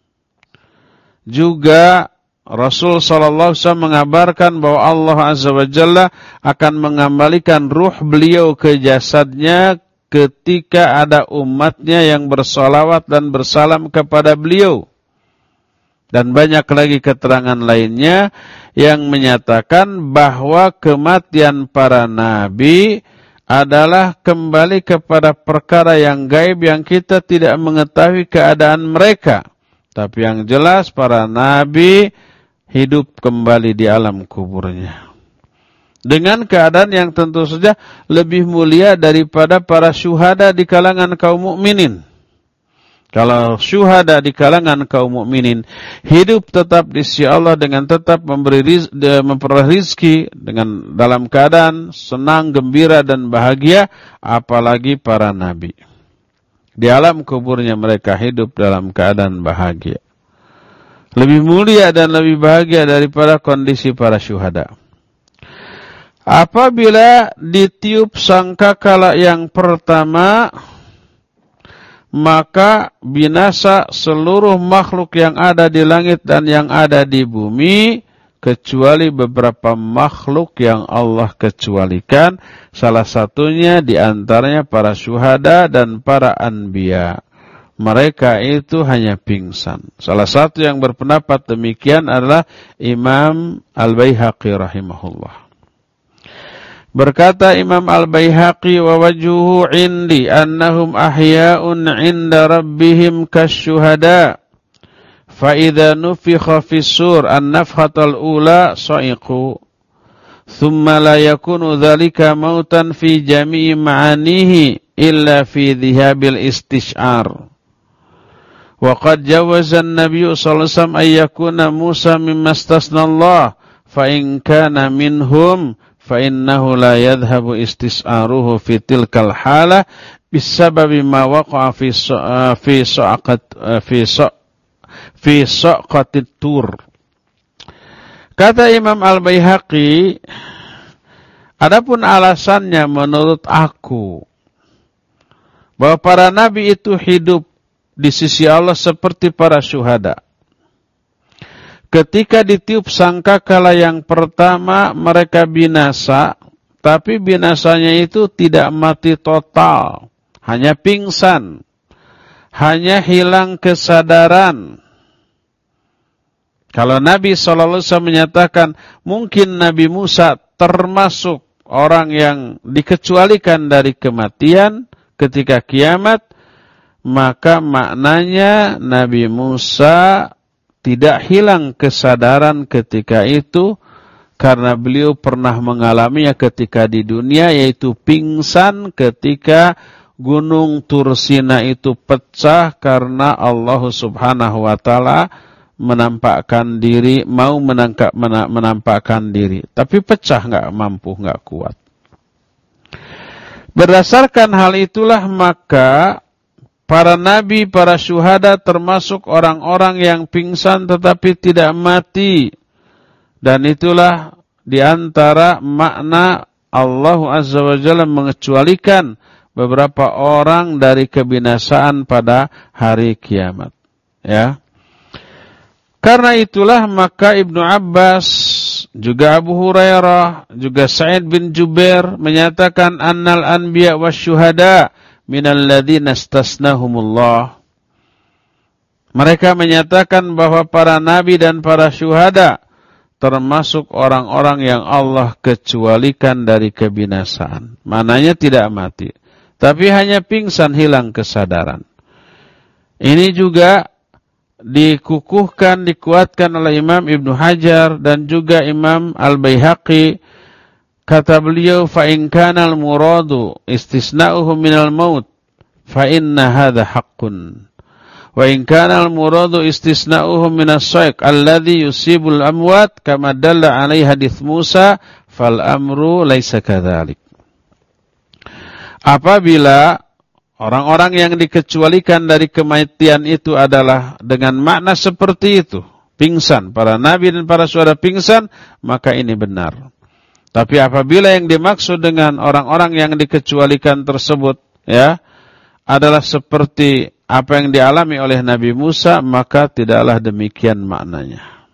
Juga Rasul shallallahu alaihi wasallam mengabarkan bahwa Allah Azza wa Jalla akan mengembalikan ruh beliau ke jasadnya ketika ada umatnya yang bersolawat dan bersalam kepada beliau. Dan banyak lagi keterangan lainnya yang menyatakan bahwa kematian para nabi adalah kembali kepada perkara yang gaib yang kita tidak mengetahui keadaan mereka. Tapi yang jelas para nabi hidup kembali di alam kuburnya. Dengan keadaan yang tentu saja lebih mulia daripada para syuhada di kalangan kaum mukminin. Kalau syuhada di kalangan kaum mukminin hidup tetap di sisi Allah dengan tetap memberi riz, memperoleh rizki dengan dalam keadaan senang, gembira dan bahagia, apalagi para nabi. Di alam kuburnya mereka hidup dalam keadaan bahagia. Lebih mulia dan lebih bahagia daripada kondisi para syuhada. Apabila ditiup sangkakala yang pertama, maka binasa seluruh makhluk yang ada di langit dan yang ada di bumi, kecuali beberapa makhluk yang Allah kecualikan, salah satunya diantaranya para syuhada dan para anbiya. Mereka itu hanya pingsan. Salah satu yang berpendapat demikian adalah Imam Al-Baihaqi rahimahullah. Berkata Imam Al-Baihaqi, wa wajuhu indi annahum ahya'un 'inda rabbihim kasyuhada. Fa idza nufikha fis sur an-nafhatal ula sa'iqu. Thumma la yakunu dhalika mautan fi jami'i ma'anihi illa fi dhihabil istish'ar. Wa qad jawaza an-nabiy sallallahu alaihi wasallam ay yakuna Musa mimma istasna Allah fa in kana minhum fa innahu la yadhhabu istis'aruhu fi tilkal halah bisababi ma waqa'a fi fi sa'aqat fi sa' fi sa'qatit tur. Kata Imam Al-Baihaqi, adapun alasannya menurut aku bahwa para nabi itu hidup di sisi Allah seperti para syuhada. Ketika ditiup sangkakala yang pertama mereka binasa, tapi binasanya itu tidak mati total, hanya pingsan, hanya hilang kesadaran. Kalau Nabi shallallahu alaihi wasallam menyatakan mungkin Nabi Musa termasuk orang yang dikecualikan dari kematian ketika kiamat, maka maknanya Nabi Musa tidak hilang kesadaran ketika itu karena beliau pernah mengalaminya ketika di dunia, yaitu pingsan ketika gunung Tursina itu pecah karena Allah Subhanahu wa taala menampakkan diri, mau menangkap menampakkan diri, tapi pecah, enggak mampu, enggak kuat. Berdasarkan hal itulah maka para nabi, para syuhada termasuk orang-orang yang pingsan tetapi tidak mati. Dan itulah diantara makna Allah Azza wa Jalla mengecualikan beberapa orang dari kebinasaan pada hari kiamat. Ya. Karena itulah maka Ibnu Abbas, juga Abu Hurairah, juga Sa'id bin Jubair menyatakan annal anbiya wasyuhada minal ladzina istasnahumullah. Mereka menyatakan bahwa para nabi dan para syuhada termasuk orang-orang yang Allah kecualikan dari kebinasaan. Mananya tidak mati, tapi hanya pingsan, hilang kesadaran. Ini juga dikukuhkan, dikuatkan oleh Imam Ibnu Hajar dan juga Imam Al-Baihaqi. Kata beliau, fa in kana al-muradu istisna'uhu minal maut fa inna hadha haqqun. Wa in kana al-muradu istisna'uhu minas saiq alladhi yusibul amwat kama dalla alaihi hadits Musa fal amru laisa kadzalik. Apabila orang-orang yang dikecualikan dari kematian itu adalah dengan makna seperti itu, pingsan, para nabi dan para syuhada pingsan, maka ini benar. Tapi apabila yang dimaksud dengan orang-orang yang dikecualikan tersebut ya adalah seperti apa yang dialami oleh Nabi Musa, maka tidaklah demikian maknanya.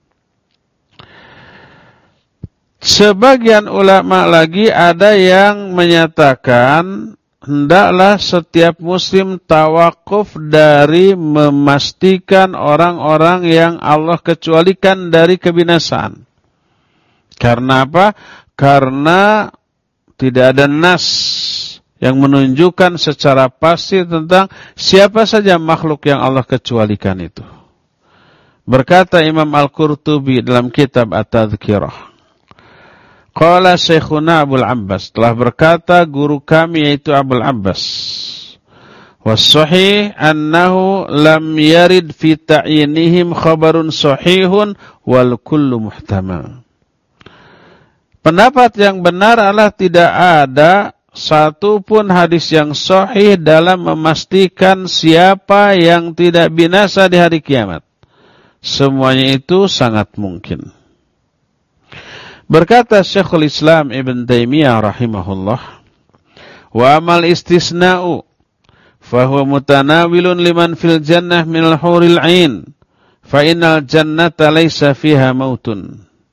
Sebagian ulama lagi ada yang menyatakan hendaklah setiap muslim tawakuf dari memastikan orang-orang yang Allah kecualikan dari kebinasaan. Karena apa? Karena tidak ada nas yang menunjukkan secara pasti tentang siapa saja makhluk yang Allah kecualikan itu. Berkata Imam Al-Qurtubi dalam kitab At-Tadhkirah, qala Syekhuna Abul Abbas, telah berkata guru kami yaitu Abul Abbas, was-sahih annahu lam yarid fi ta'yinihim khabarun sahihun wal kullu muhtamal. Pendapat yang benar adalah tidak ada satu pun hadis yang sahih dalam memastikan siapa yang tidak binasa di hari kiamat. Semuanya itu sangat mungkin. Berkata Syekhul Islam Ibn Taimiyah rahimahullah, wa amal istisna'u fahuwa mutanawilun liman fil jannah minal huril ain fa innal jannata laysa fiha mautun.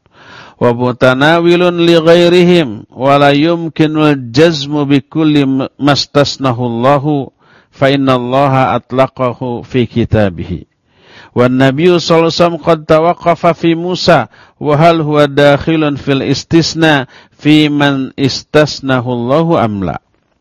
wa mutanawilun li ghairihim wa la yumkinul jazmu bi kulli mastasnahu Allahu fa innallaha atlaqahu fi kitabih. Wan nabiyyu sallallahu alaihi wasallam qad tawaqqafa fi Musa wa hal huwa dakhilun fil istisna fi man istasnahu Allahu am la.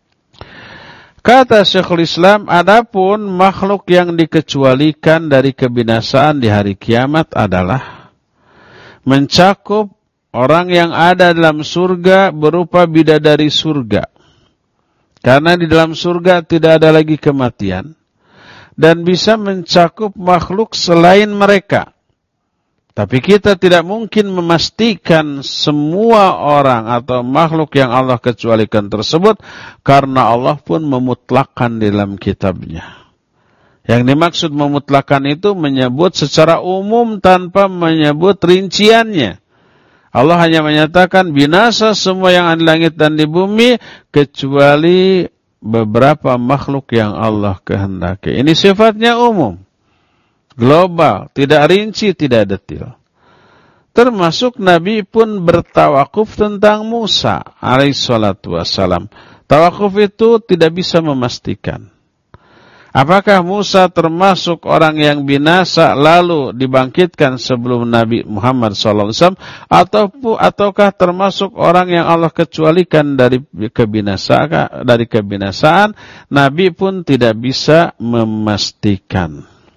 Kata Syekhul Islam, adapun makhluk yang dikecualikan dari kebinasaan di hari kiamat adalah mencakup orang yang ada dalam surga berupa bidadari surga. Karena di dalam surga tidak ada lagi kematian. Dan bisa mencakup makhluk selain mereka. Tapi kita tidak mungkin memastikan semua orang atau makhluk yang Allah kecualikan tersebut. Karena Allah pun memutlakkan di dalam kitabnya. Yang dimaksud memutlakkan itu menyebut secara umum tanpa menyebut rinciannya. Allah hanya menyatakan binasa semua yang ada di langit dan di bumi kecuali beberapa makhluk yang Allah kehendaki. Ini sifatnya umum, global, tidak rinci, tidak detail. Termasuk Nabi pun bertawakuf tentang Musa alaihissalatu wassalam. Tawakuf itu tidak bisa memastikan apakah Musa termasuk orang yang binasa lalu dibangkitkan sebelum Nabi Muhammad shallallahu alaihi wasallam atau ataukah termasuk orang yang Allah kecualikan dari kebinasaan dari kebinasaan. Nabi pun tidak bisa memastikan.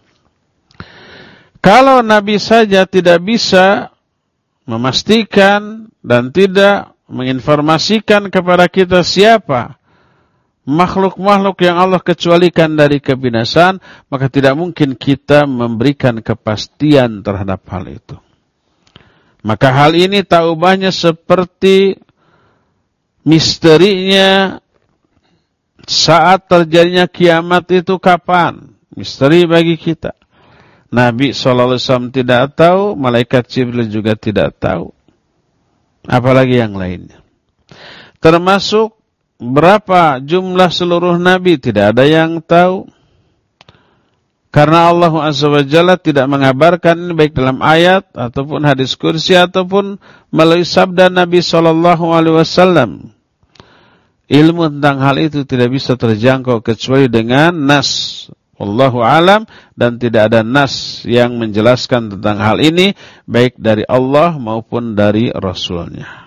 Kalau Nabi saja tidak bisa memastikan dan tidak menginformasikan kepada kita siapa makhluk-makhluk yang Allah kecualikan dari kebinasaan, maka tidak mungkin kita memberikan kepastian terhadap hal itu. Maka hal ini tak ubahnya seperti misterinya saat terjadinya kiamat itu kapan. Misteri bagi kita. Nabi shallallahu alaihi wasallam tidak tahu, malaikat Jibril juga tidak tahu. Apalagi yang lainnya. Termasuk berapa jumlah seluruh nabi tidak ada yang tahu. Karena Allah Azza wa Jalla tidak mengabarkan ini baik dalam ayat ataupun hadis kursi ataupun melalui sabda Nabi sallallahu alaihi wasallam. Ilmu tentang hal itu tidak bisa terjangkau kecuali dengan nas. Wallahu alam, dan tidak ada nas yang menjelaskan tentang hal ini baik dari Allah maupun dari Rasulnya.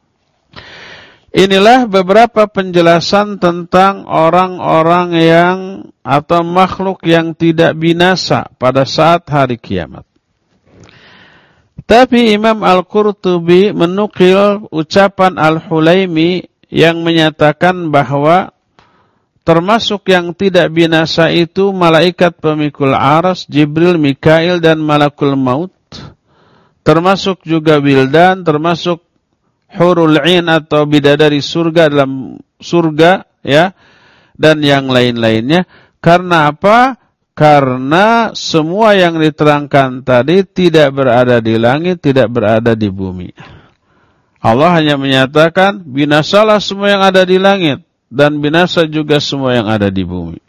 Inilah beberapa penjelasan tentang orang-orang yang atau makhluk yang tidak binasa pada saat hari kiamat. Tapi Imam Al-Qurtubi menukil ucapan Al-Hulaimi yang menyatakan bahwa termasuk yang tidak binasa itu malaikat pemikul aras, Jibril, Mikail, dan Malakul Maut. Termasuk juga wildan, termasuk hurul 'ain atau bidadari surga dalam surga, ya, dan yang lain-lainnya. Karena apa? Karena semua yang diterangkan tadi tidak berada di langit, tidak berada di bumi. Allah hanya menyatakan binasalah semua yang ada di langit dan binasa juga semua yang ada di bumi.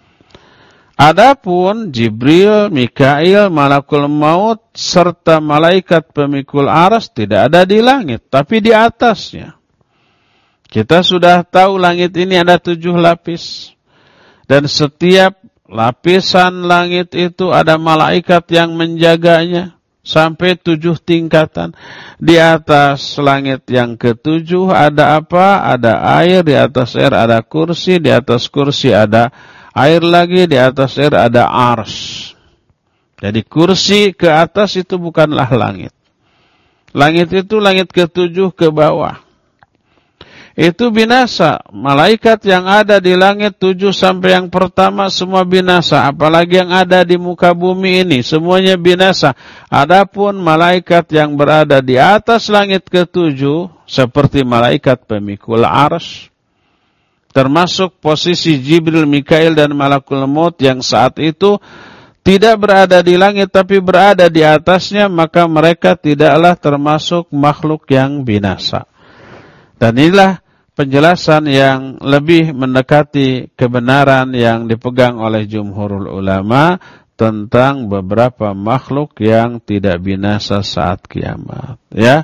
Adapun Jibril, Mikail, Malakul Maut, serta malaikat pemikul aras tidak ada di langit, tapi di atasnya. Kita sudah tahu langit ini ada tujuh lapis. Dan setiap lapisan langit itu ada malaikat yang menjaganya sampai tujuh tingkatan. Di atas langit yang ketujuh ada apa? Ada air, di atas air ada kursi, di atas kursi ada air lagi, di atas air ada ars. Jadi kursi ke atas itu bukanlah langit. Langit itu langit ketujuh ke bawah. Itu binasa. Malaikat yang ada di langit tujuh sampai yang pertama semua binasa. Apalagi yang ada di muka bumi ini semuanya binasa. Adapun malaikat yang berada di atas langit ketujuh seperti malaikat pemikul ars, termasuk posisi Jibril, Mikail, dan Malakul Maut yang saat itu tidak berada di langit tapi berada di atasnya, maka mereka tidaklah termasuk makhluk yang binasa. Dan inilah penjelasan yang lebih mendekati kebenaran yang dipegang oleh jumhurul ulama tentang beberapa makhluk yang tidak binasa saat kiamat. Ya,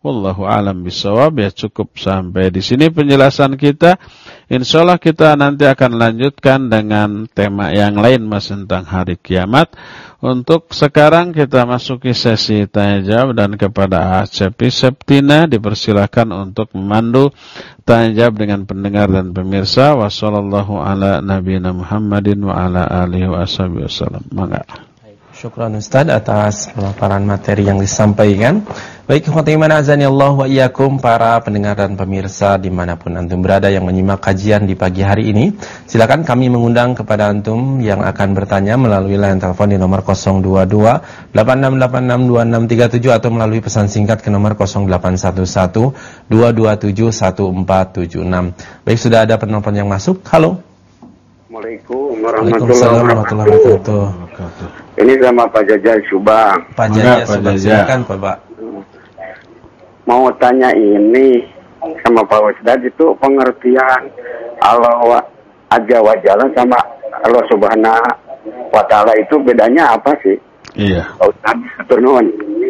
Wallahu a'lam bishawab. Ya, cukup sampai di sini penjelasan kita. Insyaallah kita nanti akan lanjutkan dengan tema yang lain Mas tentang hari kiamat. Untuk sekarang kita masuki sesi tanya jawab, dan kepada Cepi Septina dipersilakan untuk memandu tanya jawab dengan pendengar dan pemirsa. Wassallallahu ala nabiyina Muhammadin wa ala alihi wasallam. Mangga. Syukran Ustaz atas pemaparan materi yang disampaikan. Baik, khotimana azani Allah wa iyyakum, para pendengar dan pemirsa dimanapun antum berada yang menyimak kajian di pagi hari ini. Silakan kami mengundang kepada antum yang akan bertanya melalui line telepon di nomor nol dua dua delapan enam delapan enam dua enam tiga tujuh atau melalui pesan singkat ke nomor nol delapan satu satu dua dua tujuh satu empat tujuh enam. Baik, sudah ada penelpon yang masuk. Halo. Assalamualaikum warahmatullahi wabarakatuh. Ini sama Pak Jajah Subang. Pak Jajah Subang, silakan Pak. Mau tanya ini sama Pak Ustadz, itu pengertian Allah Azza wa Jalla sama Allah Subhanahu wa Ta'ala itu bedanya apa sih? Iya. Pak Ustadz, atur nuhun.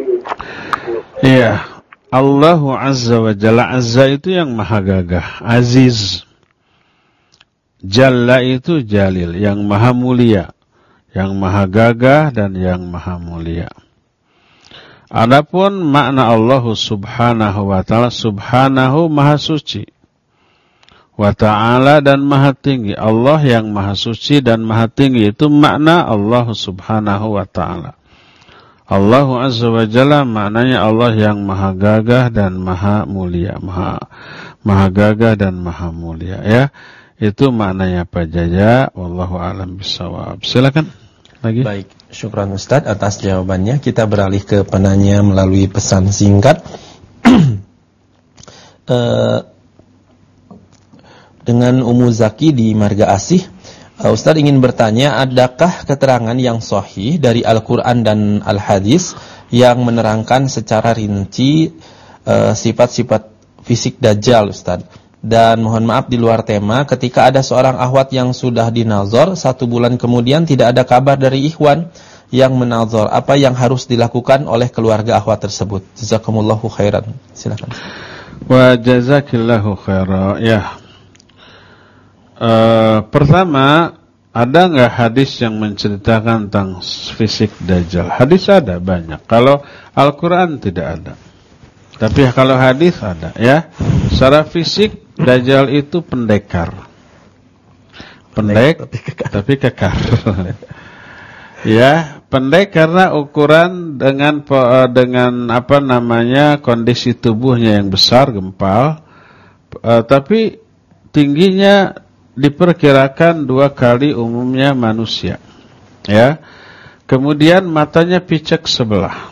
Iya. Allahu Azza wa Jalla, Azza itu yang maha gagah, Aziz. Jalla itu Jalil, yang maha mulia, yang maha gagah dan yang maha mulia. Adapun makna Allah Subhanahu wa Ta'ala, Subhanahu maha suci, wa Ta'ala dan maha tinggi. Allah yang maha suci dan maha tinggi, itu makna Allah Subhanahu wa Ta'ala. Allah Azza wa Jalla maknanya Allah yang maha gagah dan maha mulia, maha maha gagah dan maha mulia, ya. Itu maknanya Pak Jaya. Wallahu a'lam bishawab. Silakan lagi. Baik, syukran Ustaz atas jawabannya. Kita beralih ke penanya melalui pesan singkat. uh, dengan Umu Zaki di Marga Asih. Uh, Ustaz ingin bertanya, adakah keterangan yang sahih dari Al-Quran dan Al-Hadis yang menerangkan secara rinci uh, sifat-sifat fisik Dajjal, Ustaz? Dan mohon maaf di luar tema, ketika ada seorang akhwat yang sudah dinazor, satu bulan kemudian tidak ada kabar dari ikhwan yang menazor, apa yang harus dilakukan oleh keluarga akhwat tersebut? Jazakumullahu khairan. Silakan. Wa jazakillahu khairan. Ya. Uh, pertama, ada enggak hadis yang menceritakan tentang fisik Dajjal? Hadis ada banyak. Kalau Al-Qur'an tidak ada. Tapi kalau hadis ada, ya. Secara fisik Dajjal itu pendekar. Pendek tapi kekar. Tapi kekar. Ya, pendek karena ukuran dengan dengan apa namanya kondisi tubuhnya yang besar, gempal. Uh, tapi tingginya diperkirakan dua kali umumnya manusia. Ya. Kemudian matanya picek sebelah.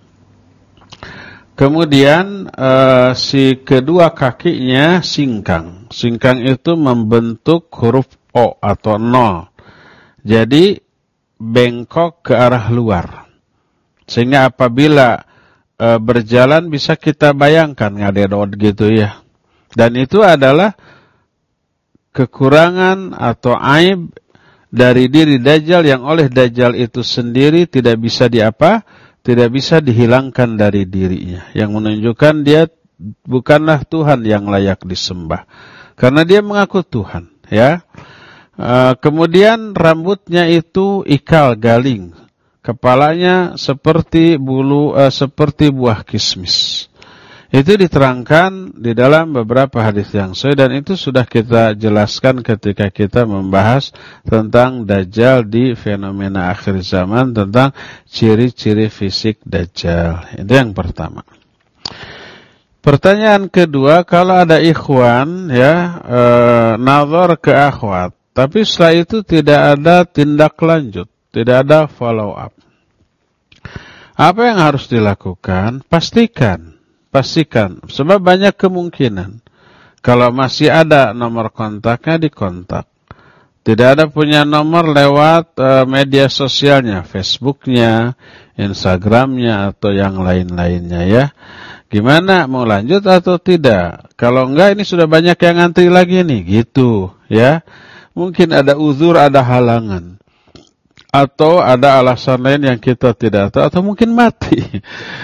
Kemudian uh, si kedua kakinya singkang. Singkang itu membentuk huruf O atau nol. Jadi bengkok ke arah luar. Sehingga apabila uh, berjalan bisa kita bayangkan ngadedot gitu ya. Dan itu adalah kekurangan atau aib dari diri Dajjal yang oleh Dajjal itu sendiri tidak bisa diapa? Tidak bisa dihilangkan dari dirinya, yang menunjukkan dia bukanlah Tuhan yang layak disembah, karena dia mengaku Tuhan, ya. E, kemudian rambutnya itu ikal galing, kepalanya seperti bulu, e, seperti buah kismis. Itu diterangkan di dalam beberapa hadis yang sahih, dan itu sudah kita jelaskan ketika kita membahas tentang Dajjal di fenomena akhir zaman, tentang ciri-ciri fisik Dajjal. Itu yang pertama. Pertanyaan kedua, kalau ada ikhwan ya e, nazar ke akhwat, tapi setelah itu tidak ada tindak lanjut, tidak ada follow up. Apa yang harus dilakukan? Pastikan Pastikan, sebab banyak kemungkinan. Kalau masih ada nomor kontaknya, dikontak. Tidak ada punya nomor lewat uh, media sosialnya, Facebooknya, Instagramnya, atau yang lain-lainnya ya. Gimana, mau lanjut atau tidak? Kalau enggak, ini sudah banyak yang ngantri lagi nih, gitu ya. Mungkin ada uzur, ada halangan. Atau ada alasan lain yang kita tidak tahu, atau mungkin mati.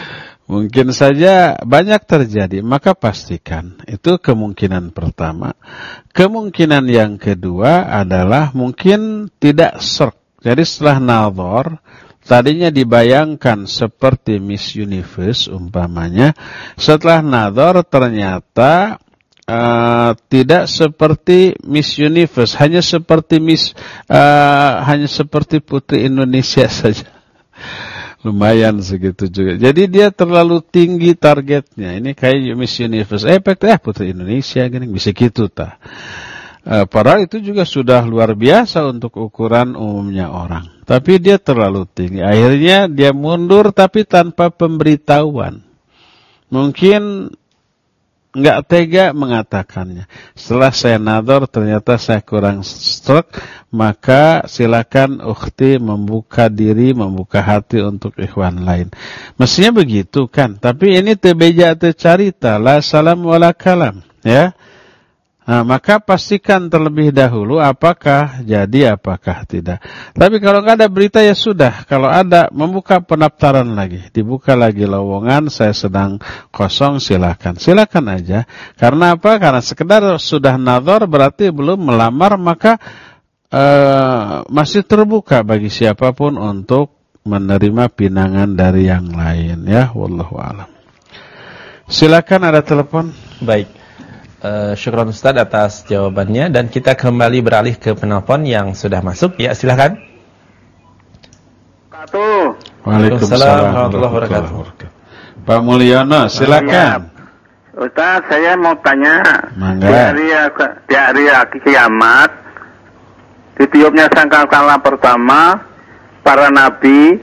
Mungkin saja banyak terjadi, maka pastikan. Itu kemungkinan pertama. Kemungkinan yang kedua adalah mungkin tidak serk. Jadi setelah nazar, tadinya dibayangkan seperti Miss Universe umpamanya. Setelah nazar ternyata uh, tidak seperti Miss Universe, hanya seperti Miss, uh, hanya seperti Putri Indonesia saja. Lumayan segitu juga. Jadi dia terlalu tinggi targetnya. Ini kayak Miss Universe. Eh, eh Putri Indonesia gini bisa gitu ta. E, padahal itu juga sudah luar biasa untuk ukuran umumnya orang. Tapi dia terlalu tinggi. Akhirnya dia mundur tapi tanpa pemberitahuan. Mungkin enggak tega mengatakannya. Setelah saya nador ternyata saya kurang stroke, maka silakan ukhti membuka diri, membuka hati untuk ikhwan lain. Mestinya begitu kan, tapi ini tebeja tecarita, la salam wala kalam, ya. Nah, maka pastikan terlebih dahulu apakah jadi apakah tidak. Tapi kalau nggak ada berita ya sudah. Kalau ada membuka pendaftaran lagi, dibuka lagi lowongan, saya sedang kosong, silakan, silakan aja. Karena apa? Karena sekedar sudah nazar berarti belum melamar, maka uh, masih terbuka bagi siapapun untuk menerima pinangan dari yang lain. Ya, wallahu a'lam. Silakan, ada telepon. Baik. Uh, syukran Ustaz atas jawabannya, dan kita kembali beralih ke penelpon yang sudah masuk. Ya, silakan. Waalaikumsalam warahmatullahi wabarakatuh. Pak Mulyono, silakan. Ustaz, saya mau tanya. Mangga. Di hari, di hari kiamat, ditiupnya sangkakala pertama, para nabi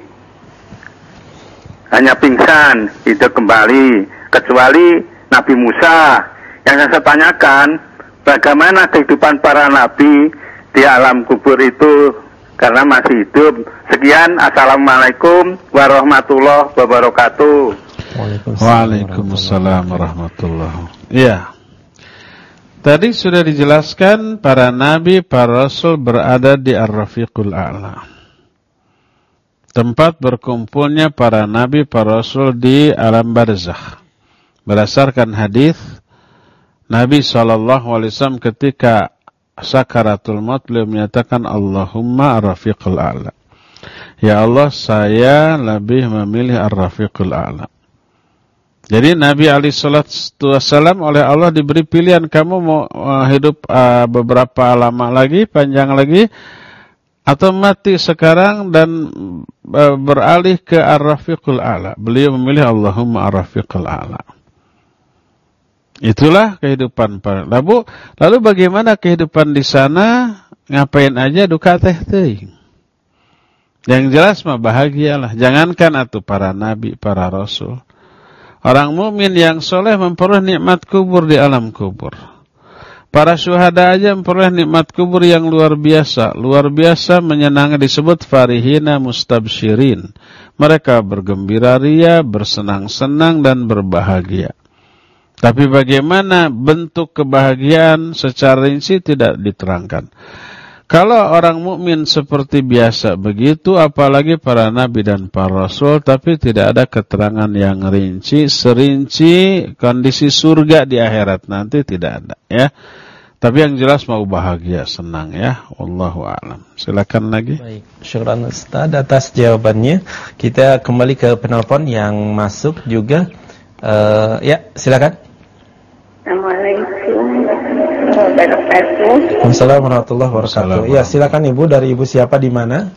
hanya pingsan, hidup kembali, kecuali Nabi Musa. Yang saya tanyakan, bagaimana kehidupan para nabi di alam kubur itu karena masih hidup. Sekian, assalamualaikum warahmatullahi wabarakatuh. Waalaikumsalam warahmatullahi wabarakatuh. Iya. Tadi sudah dijelaskan para nabi, para rasul berada di Ar-Rafiqul A'la. Tempat berkumpulnya para nabi, para rasul di alam barzakh. Berdasarkan hadis Nabi shallallahu alaihi wasallam ketika sakaratul maut beliau menyatakan Allahumma ar-rafiqul a'la. Ya Allah, saya lebih memilih ar-rafiqul a'la. Jadi Nabi alaihi salatu wasallam oleh Allah diberi pilihan, kamu mau uh, hidup uh, beberapa lama lagi, panjang lagi, atau mati sekarang dan uh, beralih ke ar-rafiqul a'la. Beliau memilih Allahumma ar-rafiqul a'la. Itulah kehidupan para lalu, lalu bagaimana kehidupan di sana? Ngapain aja duka teh teuing. Yang jelas mah bahagialah. Jangankan atuh para nabi, para rasul. Orang mukmin yang soleh memperoleh nikmat kubur di alam kubur. Para syuhada aja memperoleh nikmat kubur yang luar biasa. Luar biasa menyenangkan, disebut farihina mustabsyirin. Mereka bergembira ria, bersenang-senang dan berbahagia. Tapi bagaimana bentuk kebahagiaan secara rinci tidak diterangkan. Kalau orang mukmin seperti biasa begitu, apalagi para nabi dan para rasul, tapi tidak ada keterangan yang rinci, serinci kondisi surga di akhirat nanti tidak ada, ya. Tapi yang jelas mau bahagia, senang, ya. Wallahu a'lam. Silakan lagi. Baik, syukran Ustaz atas jawabannya. Kita kembali ke penelpon yang masuk juga. Uh, ya, silakan. Assalamualaikum warahmatullahi wabarakatuh. Waalaikumsalam warahmatullahi wabarakatuh. Ya, silakan Ibu, dari Ibu siapa, di mana?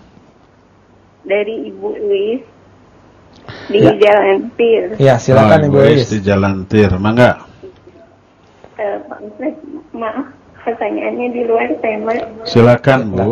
Dari Ibu Uis di ya. Jalan Tir. Ya, silakan oh, Ibu Uis di Jalan Tir. Mangga. Uh, Pak Ustaz, maaf pertanyaannya di luar tema. Silakan Bu.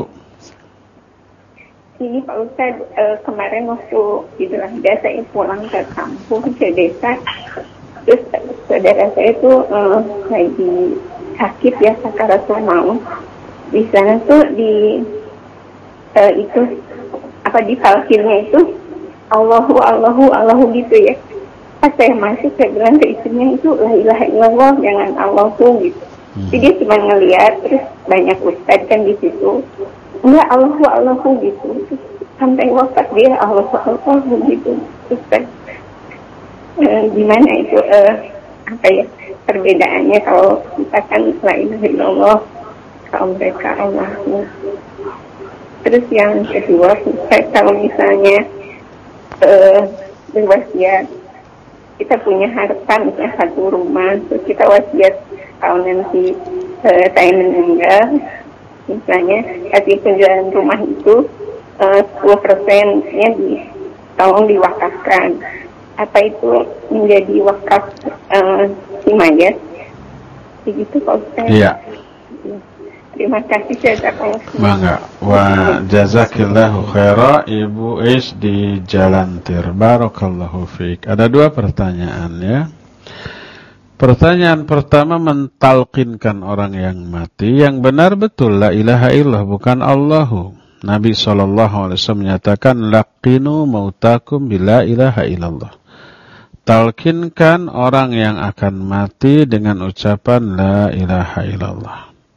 Ini Pak Ustaz, uh, kemarin waktu Idul Adha saya pulang ke kampung, ke desa. Terus saudara saya tuh uh, lagi sakit ya, sakaratul maut. Di sana tuh di uh, itu apa di falkirnya itu Allahu Allahu Allahu gitu ya. Pas saya masuk, saya bilang ke istrinya itu la ilaha illallah, jangan Allahu gitu. Hmm. Jadi dia cuma ngeliat, terus banyak ustadz kan di situ. Enggak, Allahu Allahu gitu. Terus sampai wafat dia Allahu Allahu gitu, ustadz. gimana itu uh, apa ya perbedaannya kalau kita kan la ilaha illallah, kalau mereka Allahu. Terus yang kedua, saya kalau misalnya uh, berwasiat, kita punya harta misalnya satu rumah, terus kita wasiat kalau nanti uh, saya meninggal, misalnya hasil penjualan rumah itu uh, sepuluh persennya di, tolong diwakafkan. Apa itu menjadi wakaf uh, si mayat? Begitu Pak Ustaz. Iya. Terima kasih jazakallahu khairan. Mangga. Wa jazakillahu khaira Ibu Is di Jalan Tir. Barakallahu fiik. Ada dua pertanyaan ya. Pertanyaan pertama, mentalkinkan orang yang mati. Yang benar betul la ilaha illallah, bukan Allahu. Nabi shallallahu alaihi wasallam menyatakan laqinu mautakum bila ilaha illallah. Talkinkan orang yang akan mati dengan ucapan la ilaha illallah.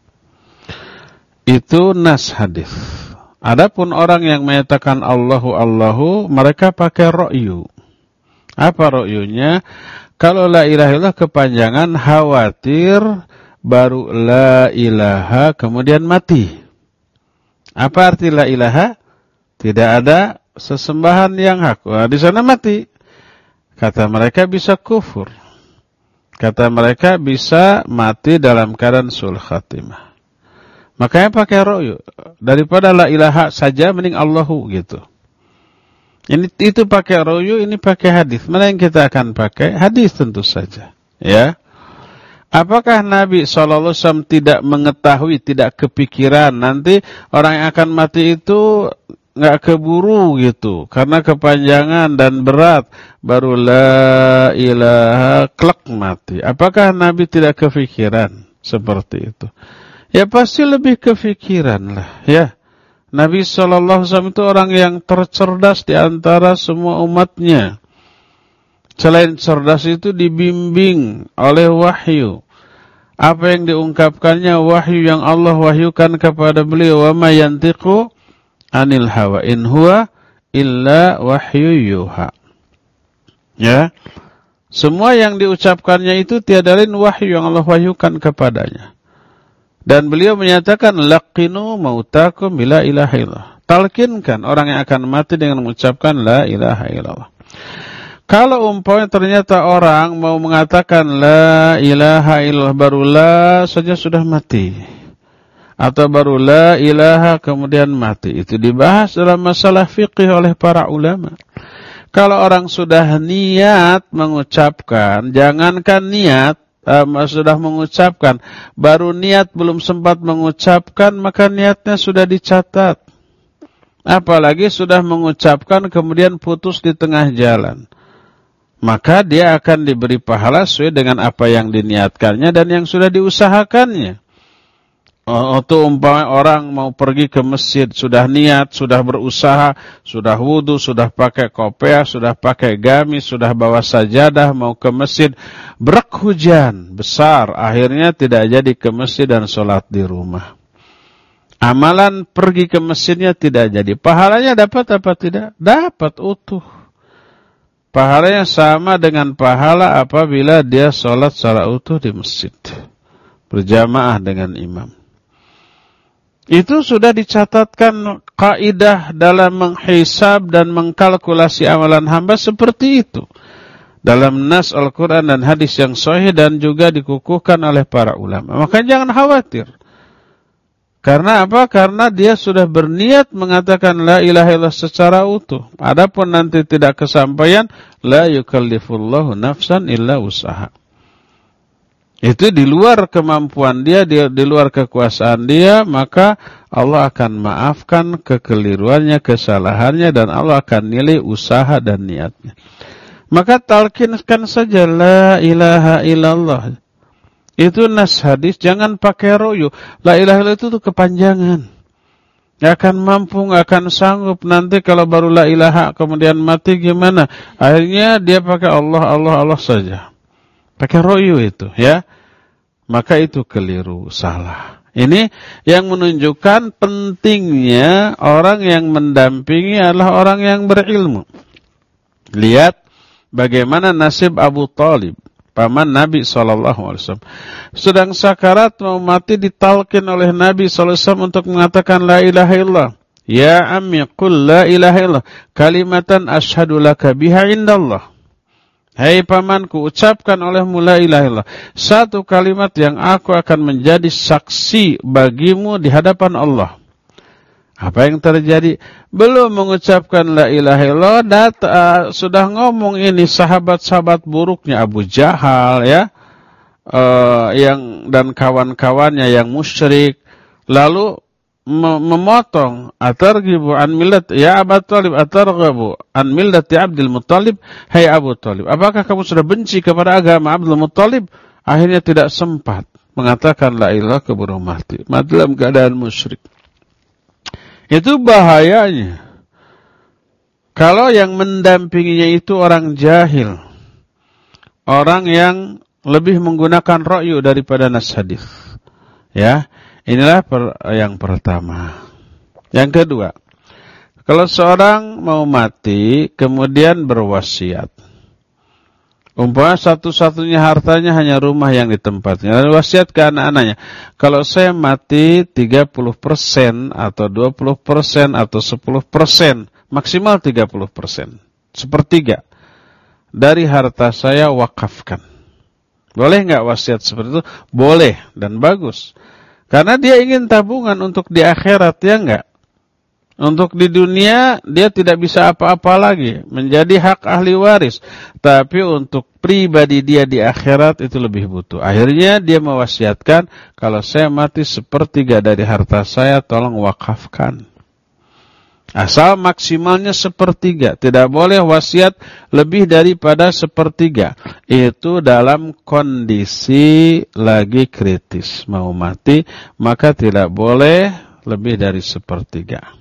Itu nas hadis. Adapun orang yang menyatakan Allahu Allahu, mereka pakai ro'yu. Apa ro'yunya? Kalau la ilaha illallah kepanjangan, khawatir baru la ilaha kemudian mati. Apa arti la ilaha? Tidak ada sesembahan yang hak. Wah, di sana mati. Kata mereka bisa kufur. Kata mereka bisa mati dalam keadaan sul khatimah. Makanya pakai ro'yu. Daripada la ilaha saja, mending Allahu gitu. Ini itu pakai ro'yu, ini pakai hadis. Mana yang kita akan pakai? Hadis tentu saja. Ya. Apakah Nabi shallallahu alaihi wasallam tidak mengetahui, tidak kepikiran nanti orang yang akan mati itu nggak keburu gitu, karena kepanjangan dan berat, baru la ilaha klek mati. Apakah Nabi tidak kepikiran seperti itu? Ya pasti lebih kepikiran lah ya. Nabi shallallahu alaihi wasallam itu orang yang tercerdas di antara semua umatnya. Selain cerdas itu dibimbing oleh wahyu. Apa yang diungkapkannya wahyu yang Allah wahyukan kepada beliau. Wa ma yantiqu anil hawa in huwa illa wahyu yuha. Ya. Semua yang diucapkannya itu tiada lain wahyu yang Allah wahyukan kepadanya. Dan beliau menyatakan laqinu mautakum bila ilaha illallah. Talkinkan orang yang akan mati dengan mengucapkan la ilaha illallah. Kalau umpamanya ternyata orang mau mengatakan la ilaha illallah baru la saja sudah mati, atau baru la ilaha kemudian mati, itu dibahas dalam masalah fikih oleh para ulama. Kalau orang sudah niat mengucapkan, jangankan niat, uh, sudah mengucapkan, baru niat belum sempat mengucapkan, maka niatnya sudah dicatat. Apalagi sudah mengucapkan kemudian putus di tengah jalan. Maka dia akan diberi pahala sesuai dengan apa yang diniatkannya dan yang sudah diusahakannya. Untuk umpamanya orang mau pergi ke masjid, sudah niat, sudah berusaha, sudah wudu, sudah pakai kopiah, sudah pakai gamis, sudah bawa sajadah, mau ke masjid, berak hujan besar, akhirnya tidak jadi ke masjid dan sholat di rumah. Amalan pergi ke masjidnya tidak jadi. Pahalanya dapat apa tidak? Dapat utuh. Pahalanya sama dengan pahala apabila dia sholat secara utuh di masjid, berjamaah dengan imam. Itu sudah dicatatkan kaidah dalam menghisab dan mengkalkulasi amalan hamba seperti itu. Dalam nas Al-Quran dan hadis yang sahih dan juga dikukuhkan oleh para ulama. Maka jangan khawatir. Karena apa? Karena dia sudah berniat mengatakan la ilaha illallah secara utuh. Adapun nanti tidak kesampaian, la yukallifullahu nafsan illa usaha. Itu di luar kemampuan dia, di, di luar kekuasaan dia, maka Allah akan maafkan kekeliruannya, kesalahannya, dan Allah akan nilai usaha dan niatnya. Maka talkinkan saja la ilaha illallah. Itu nas hadis, jangan pakai royo. La ilaha illallah itu tuh kepanjangan. Gak akan mampu, gak akan sanggup. Nanti kalau baru la ilaha kemudian mati gimana? Akhirnya dia pakai Allah, Allah, Allah saja. Pakai royo itu ya. Maka itu keliru, salah. Ini yang menunjukkan pentingnya orang yang mendampingi adalah orang yang berilmu. Lihat Bagaimana nasib Abu Thalib, paman Nabi shallallahu alaihi wasallam. Sedang sakarat mau mati ditalkin oleh Nabi shallallahu alaihi wasallam untuk mengatakan la ilaha illallah. Ya ammi qul la ilaha illallah kalimatan asyhadu laka biha indallah. Hai pamanku, ucapkan olehmu la ilaha illallah, satu kalimat yang aku akan menjadi saksi bagimu di hadapan Allah. Apa yang terjadi? Belum mengucapkan la ilaha illallah, data, uh, sudah ngomong ini sahabat-sahabat buruknya Abu Jahal ya, uh, yang dan kawan-kawannya yang musyrik, lalu memotong atarghibu an millat ya Abu Thalib atarghibu an millati Abdul Muttalib, hai Abu Thalib, apakah kamu sudah benci kepada agama Abdul Muttalib? Akhirnya tidak sempat mengatakan la ilaha keburu mati, mati dalam keadaan musyrik. Itu bahayanya kalau yang mendampinginya itu orang jahil, orang yang lebih menggunakan ra'yu daripada nas hadis. Ya. Inilah per, yang pertama. Yang kedua, kalau seorang mau mati kemudian berwasiat, umpama satu-satunya hartanya hanya rumah yang ditempatnya, lalu wasiat ke anak-anaknya, kalau saya mati tiga puluh persen atau dua puluh persen atau sepuluh persen, maksimal tiga puluh persen, sepertiga dari harta saya wakafkan. Boleh nggak wasiat seperti itu? Boleh dan bagus. Karena dia ingin tabungan untuk di akhirat, ya enggak? Untuk di dunia dia tidak bisa apa-apa lagi, menjadi hak ahli waris. Tapi untuk pribadi dia di akhirat itu lebih butuh. Akhirnya dia mewasiatkan, kalau saya mati sepertiga dari harta saya tolong wakafkan. Asal maksimalnya sepertiga, tidak boleh wasiat lebih daripada sepertiga. Itu dalam kondisi lagi kritis, mau mati, maka tidak boleh lebih dari sepertiga.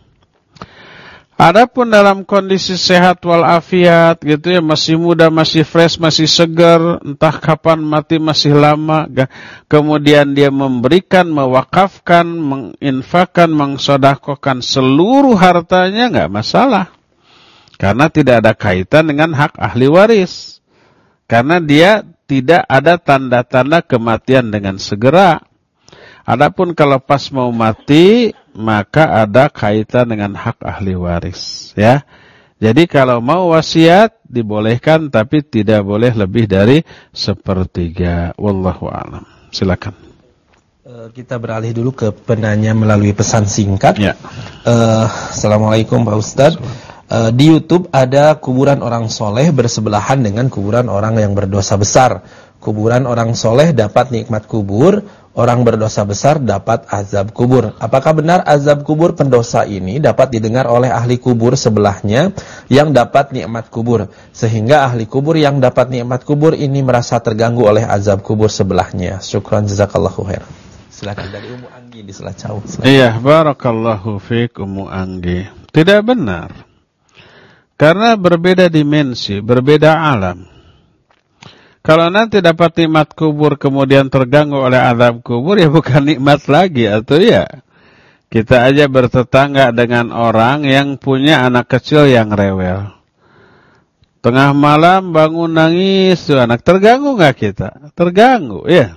Adapun dalam kondisi sehat walafiat gitu ya, masih muda, masih fresh, masih segar, entah kapan mati masih lama, kemudian dia memberikan, mewakafkan, menginfakkan, mengsedekahkan seluruh hartanya, enggak masalah. Karena tidak ada kaitan dengan hak ahli waris. Karena dia tidak ada tanda-tanda kematian dengan segera. Adapun kalau pas mau mati, maka ada kaitan dengan hak ahli waris, ya. Jadi kalau mau wasiat dibolehkan, tapi tidak boleh lebih dari sepertiga. Wallahu a'lam. Silakan. Uh, kita beralih dulu ke penanya melalui pesan singkat. Ya. Uh, Assalamualaikum Pak Ustadz. Uh, di YouTube ada kuburan orang soleh bersebelahan dengan kuburan orang yang berdosa besar. Kuburan orang soleh dapat nikmat kubur, orang berdosa besar dapat azab kubur. Apakah benar azab kubur pendosa ini dapat didengar oleh ahli kubur sebelahnya yang dapat nikmat kubur, sehingga ahli kubur yang dapat nikmat kubur ini merasa terganggu oleh azab kubur sebelahnya? Syukran jazakallahu khair. Silakan dari Ummu Anggi di Selacau. Iya, barakallahu fiik Ummu Anggi. Tidak benar. Karena berbeda dimensi, berbeda alam. Kalau nanti dapat nikmat kubur kemudian terganggu oleh azab kubur, ya bukan nikmat lagi, atau ya kita aja bertetangga dengan orang yang punya anak kecil yang rewel. Tengah malam bangun nangis tuh anak, terganggu nggak kita? Terganggu, ya.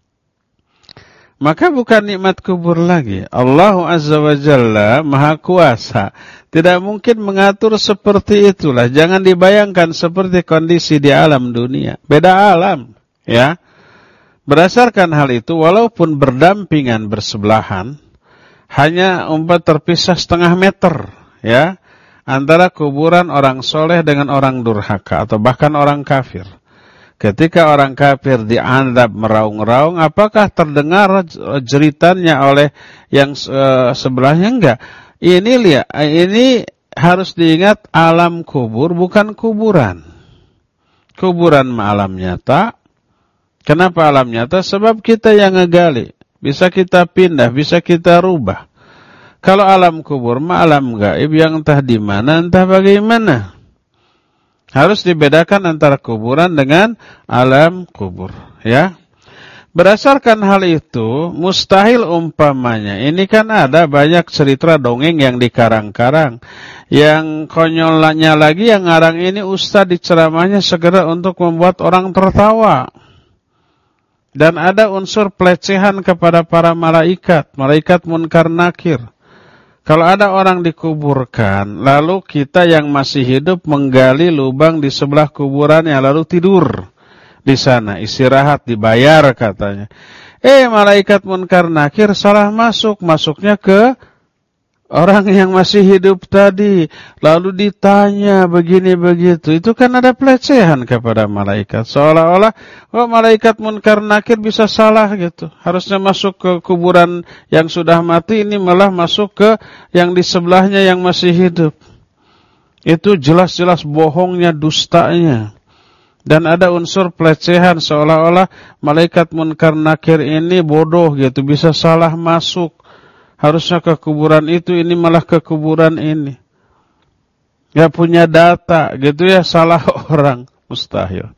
Maka bukan nikmat kubur lagi. Allah Azza wa Jalla Maha Kuasa, tidak mungkin mengatur seperti itulah. Jangan dibayangkan seperti kondisi di alam dunia. Beda alam, ya. Berdasarkan hal itu, walaupun berdampingan bersebelahan, hanya umpama terpisah setengah meter, ya, antara kuburan orang soleh dengan orang durhaka atau bahkan orang kafir. Ketika orang kafir diazab meraung-raung, apakah terdengar jeritannya oleh yang uh, sebelahnya? Enggak. Ini lihat, ini harus diingat, alam kubur bukan kuburan. Kuburan alam nyata. Kenapa alam nyata? Sebab kita yang ngegali. Bisa kita pindah, bisa kita rubah. Kalau alam kubur mah alam gaib yang entah di mana, entah bagaimana. Harus dibedakan antara kuburan dengan alam kubur, ya. Berdasarkan hal itu, mustahil umpamanya. Ini kan ada banyak cerita dongeng yang dikarang-karang. Yang konyolnya lagi yang ngarang ini ustadz di ceramahnya segera untuk membuat orang tertawa. Dan ada unsur pelecehan kepada para malaikat. Malaikat munkar nakir. Kalau ada orang dikuburkan, lalu kita yang masih hidup menggali lubang di sebelah kuburannya, lalu tidur di sana, istirahat, dibayar katanya. Eh, malaikat munkar nakir salah masuk, masuknya ke orang yang masih hidup tadi. Lalu ditanya begini begitu. Itu kan ada pelecehan kepada malaikat. Seolah-olah, oh malaikat munkar nakir bisa salah gitu. Harusnya masuk ke kuburan yang sudah mati, ini malah masuk ke yang di sebelahnya yang masih hidup. Itu jelas-jelas bohongnya, dustanya. Dan ada unsur pelecehan seolah-olah malaikat munkar nakir ini bodoh gitu, bisa salah masuk. Harusnya ke kuburan itu, ini malah ke kuburan ini. Gak punya data gitu ya, salah orang, mustahil.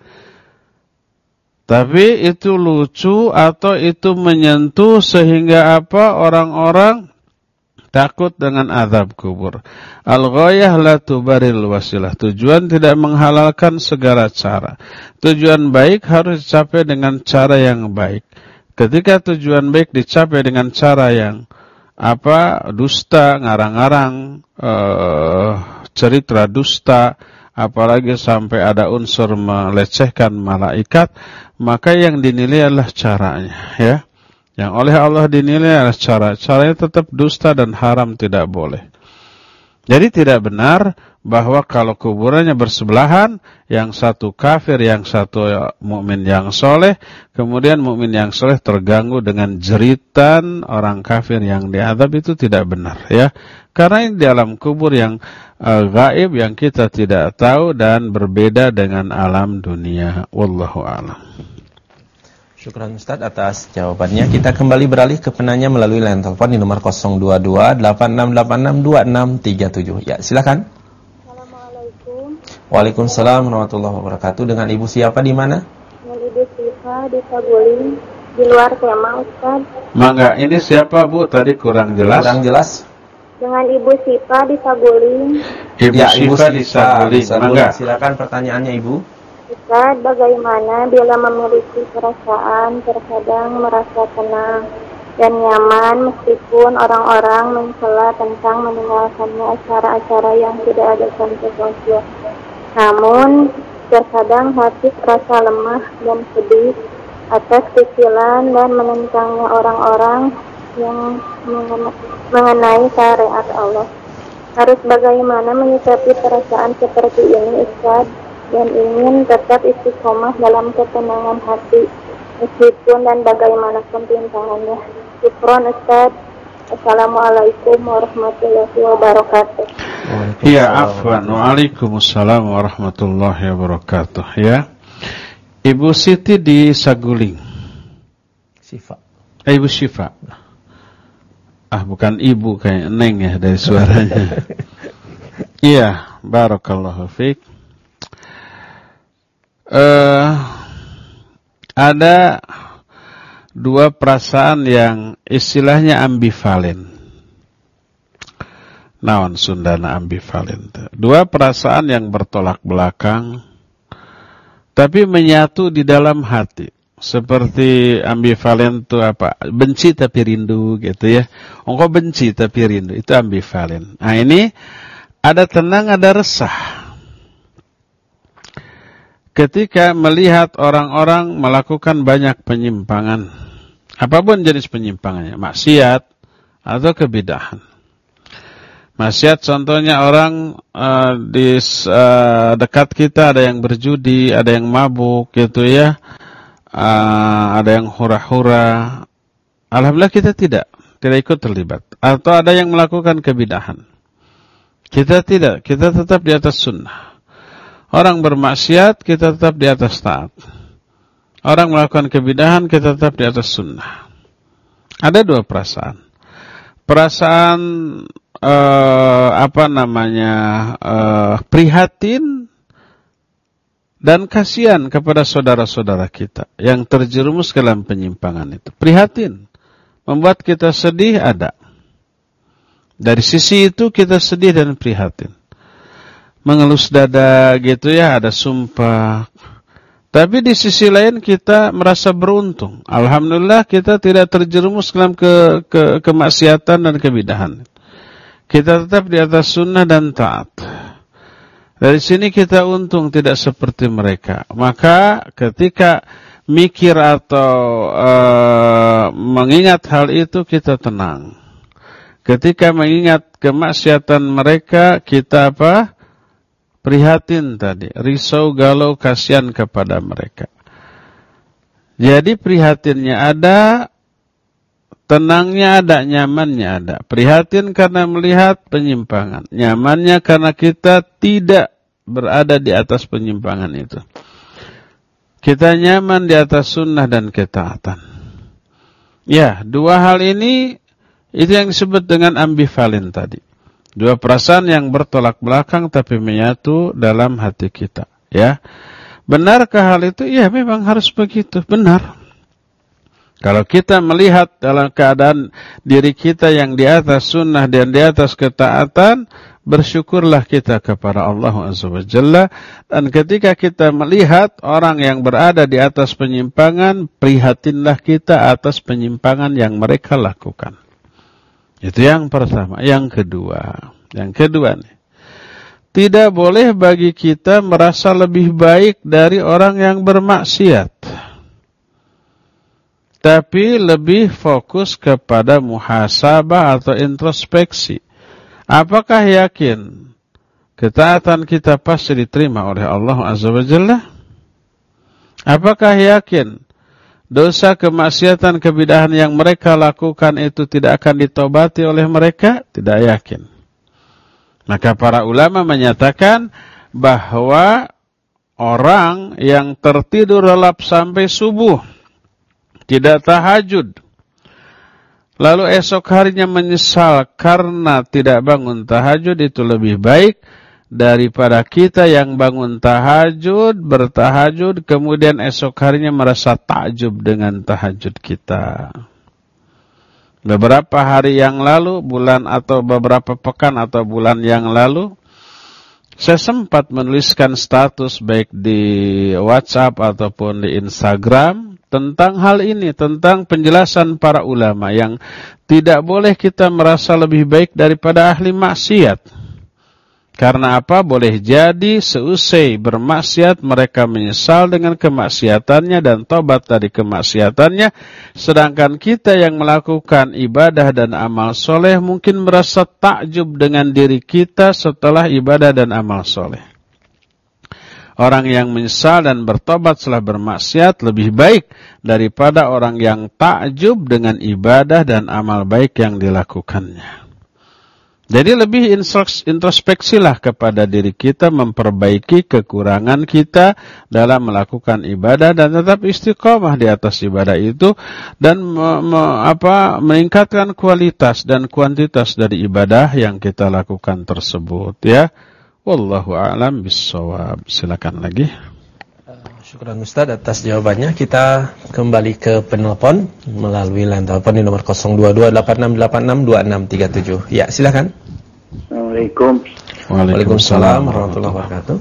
Tapi itu lucu atau itu menyentuh sehingga apa, orang-orang takut dengan azab kubur. Al-ghayah la tubaril wasilah. Tujuan tidak menghalalkan segala cara. Tujuan baik harus dicapai dengan cara yang baik. Ketika tujuan baik dicapai dengan cara yang apa, dusta, ngarang-ngarang, uh, cerita dusta, apalagi sampai ada unsur melecehkan malaikat, maka yang dinilai adalah caranya, ya. Yang oleh Allah dinilai adalah cara. Caranya tetap dusta dan haram, tidak boleh. Jadi tidak benar bahwa kalau kuburannya bersebelahan, yang satu kafir, yang satu mukmin yang soleh, kemudian mukmin yang soleh terganggu dengan jeritan orang kafir yang diazab, itu tidak benar, ya. Karena ini di alam kubur yang uh, gaib, yang kita tidak tahu dan berbeda dengan alam dunia. Wallahu a'lam. Syukran Ustaz atas jawabannya. Kita kembali beralih ke penanya melalui line telepon di nomor nol dua dua delapan enam delapan enam dua enam tiga tujuh. Ya, silakan. Assalamualaikum. Waalaikumsalam warahmatullahi wabarakatuh. Dengan Ibu siapa di mana? Dengan Ibu Siva di Saguling, di luar tema Ustaz. Mangga, ini siapa Bu? Tadi kurang jelas. Kurang jelas. Dengan Ibu Siva di Saguling. Ibu ya, Ibu Siva di Saguling. Mangga. Silakan pertanyaannya Ibu. Ustaz, bagaimana bila memiliki perasaan terkadang merasa tenang dan nyaman meskipun orang-orang mencela tentang meninggalkannya acara-acara yang tidak ada konsekuensi. Namun, terkadang hati terasa lemah dan sedih atas kecilan dan menentangnya orang-orang yang mengenai syariat Allah. Harus bagaimana menyikapi perasaan seperti ini, Ustaz? Dan ingin tetap istiqomah dalam ketenangan hati meskipun dan bagaimanapun rintangannya. Syukron Ustaz. Assalamualaikum warahmatullahi wabarakatuh. Ya, afwan. Waalaikumsalam warahmatullahi wabarakatuh. Ya, Ibu Siti di Saguling. Siva. Eh, Ibu Syifa. Ah, bukan ibu, kayak neng ya dari suaranya. Iya, barakallahu fiik. Uh, ada dua perasaan yang istilahnya ambivalen. Naon Sundana ambivalen? Dua perasaan yang bertolak belakang, tapi menyatu di dalam hati. Seperti ambivalen itu apa? Benci tapi rindu gitu ya. Engkau benci tapi rindu, itu ambivalen. Nah ini ada tenang, ada resah. Ketika melihat orang-orang melakukan banyak penyimpangan, apapun jenis penyimpangannya, maksiat atau kebidahan. Maksiat contohnya orang uh, di uh, dekat kita ada yang berjudi, ada yang mabuk gitu ya, uh, ada yang hura-hura. Alhamdulillah kita tidak, tidak ikut terlibat. Atau ada yang melakukan kebidahan. Kita tidak, kita tetap di atas sunnah. Orang bermaksiat, kita tetap di atas taat. Orang melakukan kebidahan, kita tetap di atas sunnah. Ada dua perasaan. Perasaan eh, apa namanya eh, prihatin Dan kasihan kepada saudara-saudara kita yang terjerumus dalam penyimpangan itu. Prihatin. Membuat kita sedih ada. Dari sisi itu kita sedih dan prihatin. Mengelus dada gitu ya, ada sumpah. Tapi di sisi lain kita merasa beruntung. Alhamdulillah kita tidak terjerumus dalam ke, ke, kemaksiatan dan kebidahan. Kita tetap di atas sunnah dan taat. Dari sini kita untung tidak seperti mereka. Maka ketika mikir atau uh, mengingat hal itu kita tenang. Ketika mengingat kemaksiatan mereka kita apa? Prihatin tadi. Risau, galau, kasihan kepada mereka. Jadi prihatinnya ada, tenangnya ada, nyamannya ada. Prihatin karena melihat penyimpangan. Nyamannya karena kita tidak berada di atas penyimpangan itu. Kita nyaman di atas sunnah dan ketaatan. Ya, dua hal ini itu yang disebut dengan ambivalen tadi. Dua perasaan yang bertolak belakang tapi menyatu dalam hati kita. Ya, benarkah hal itu? Ya, memang harus begitu. Benar. Kalau kita melihat dalam keadaan diri kita yang di atas sunnah dan di atas ketaatan, bersyukurlah kita kepada Allah Azza wa Jalla. Dan ketika kita melihat orang yang berada di atas penyimpangan, prihatinlah kita atas penyimpangan yang mereka lakukan. Itu yang pertama. Yang kedua, yang kedua nih, tidak boleh bagi kita merasa lebih baik dari orang yang bermaksiat. Tapi lebih fokus kepada muhasabah atau introspeksi. Apakah yakin ketaatan kita pasti diterima oleh Allah Azza wa Jalla? Apakah yakin dosa kemaksiatan kebidahan yang mereka lakukan itu tidak akan ditobati oleh mereka? Tidak yakin. Maka para ulama menyatakan bahwa orang yang tertidur lelap sampai subuh, tidak tahajud, lalu esok harinya menyesal karena tidak bangun tahajud, itu lebih baik daripada kita yang bangun tahajud, bertahajud, kemudian esok harinya merasa takjub dengan tahajud kita. Beberapa hari yang lalu, bulan atau beberapa pekan atau bulan yang lalu, saya sempat menuliskan status baik di WhatsApp ataupun di Instagram tentang hal ini, tentang penjelasan para ulama yang tidak boleh kita merasa lebih baik daripada ahli maksiat. Karena apa? Boleh jadi seusai bermaksiat mereka menyesal dengan kemaksiatannya dan tobat dari kemaksiatannya. Sedangkan kita yang melakukan ibadah dan amal soleh mungkin merasa takjub dengan diri kita setelah ibadah dan amal soleh. Orang yang menyesal dan bertobat setelah bermaksiat lebih baik daripada orang yang takjub dengan ibadah dan amal baik yang dilakukannya. Jadi lebih introspeksilah kepada diri kita, memperbaiki kekurangan kita dalam melakukan ibadah dan tetap istiqomah di atas ibadah itu dan me, me, apa, meningkatkan kualitas dan kuantitas dari ibadah yang kita lakukan tersebut, ya. Wallahu a'lam bissawab. Silakan lagi. Syukran Ustaz atas jawabannya. Kita kembali ke penelpon melalui line telepon di nomor nol dua dua delapan enam delapan enam dua enam tiga tujuh. Ya, silakan. Assalamualaikum. Waalaikumsalam warahmatullahi wabarakatuh.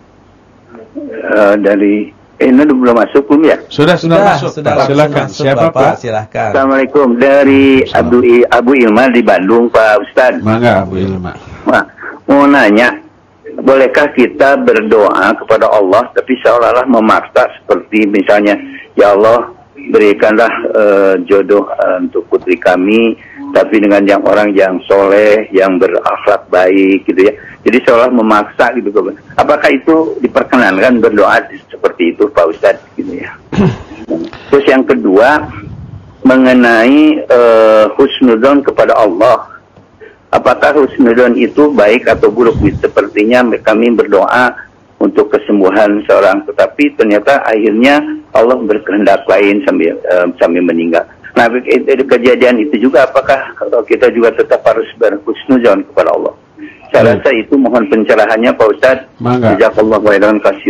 Uh, dari eh, ini belum masuk belum ya? Sudah, sudah, sudah masuk. Sudah, silakan. masuk, Siapa Bapak? Pak? Silakan. Assalamualaikum, dari Abu Abu Ilma di Bandung, Pak Ustaz. Mangga Abu Ilma. Nah, mau nanya, bolehkah kita berdoa kepada Allah tapi seolah-olah memaksa, seperti misalnya, ya Allah berikanlah uh, jodoh uh, untuk putri kami, tapi dengan yang orang yang soleh, yang berakhlak baik gitu ya. Jadi seolah memaksa gitu. Apakah itu diperkenankan berdoa seperti itu Pak Ustadz gitu ya. Terus yang kedua, mengenai uh, husnudzon kepada Allah. Apakah husnudzon itu baik atau buruk? Sepertinya kami berdoa untuk kesembuhan seorang, tetapi ternyata akhirnya Allah berkehendak lain sambil uh, sambil meninggal. Nah, kejadian itu juga, apakah kita juga tetap harus berhusnudzon kepada Allah? Saya rasa itu mohon pencerahannya Pak Ustaz. Jazakallahu khairan katsiran.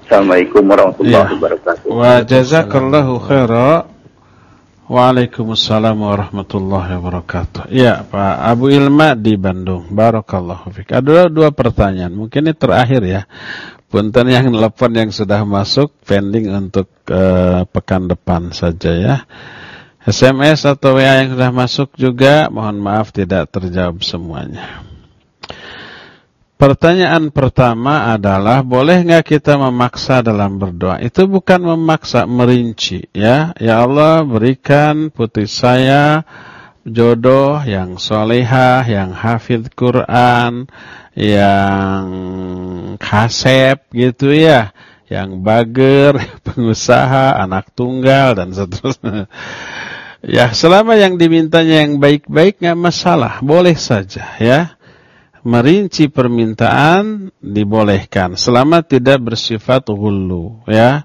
Assalamualaikum warahmatullahi Ya. wabarakatuh. Wa jazakallahu khaira. Waalaikumsalam warahmatullahi wabarakatuh. Ya, Pak Abu Ilma di Bandung. Barakallahu fiik. Ada dua pertanyaan. Mungkin ini terakhir ya. Punten yang telepon yang sudah masuk pending untuk uh, pekan depan saja ya. S M S atau W A yang sudah masuk juga mohon maaf tidak terjawab semuanya. Pertanyaan pertama adalah, boleh nggak kita memaksa dalam berdoa? Itu bukan memaksa, merinci ya. Ya Allah, berikan putri saya jodoh yang solehah, yang hafidz Quran, yang kasep gitu ya, yang bager, pengusaha, anak tunggal dan seterusnya. Ya, selama yang dimintanya yang baik-baik nggak masalah, boleh saja ya. Merinci permintaan dibolehkan selama tidak bersifat ghullu ya.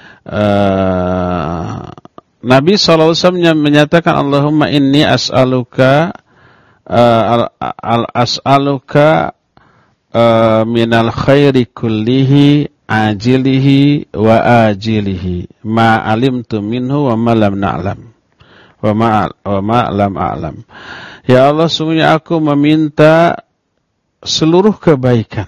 Uh, Nabi shallallahu alaihi wasallam menyatakan, Allahumma inni as'aluka uh, al as'aluka uh, minal khairi kullihi ajilihi wa ajilihi ma alimtu minhu wa ma lam na'lam wa ma wa ma lam a'lam. Ya Allah, sungguhnya aku meminta seluruh kebaikan,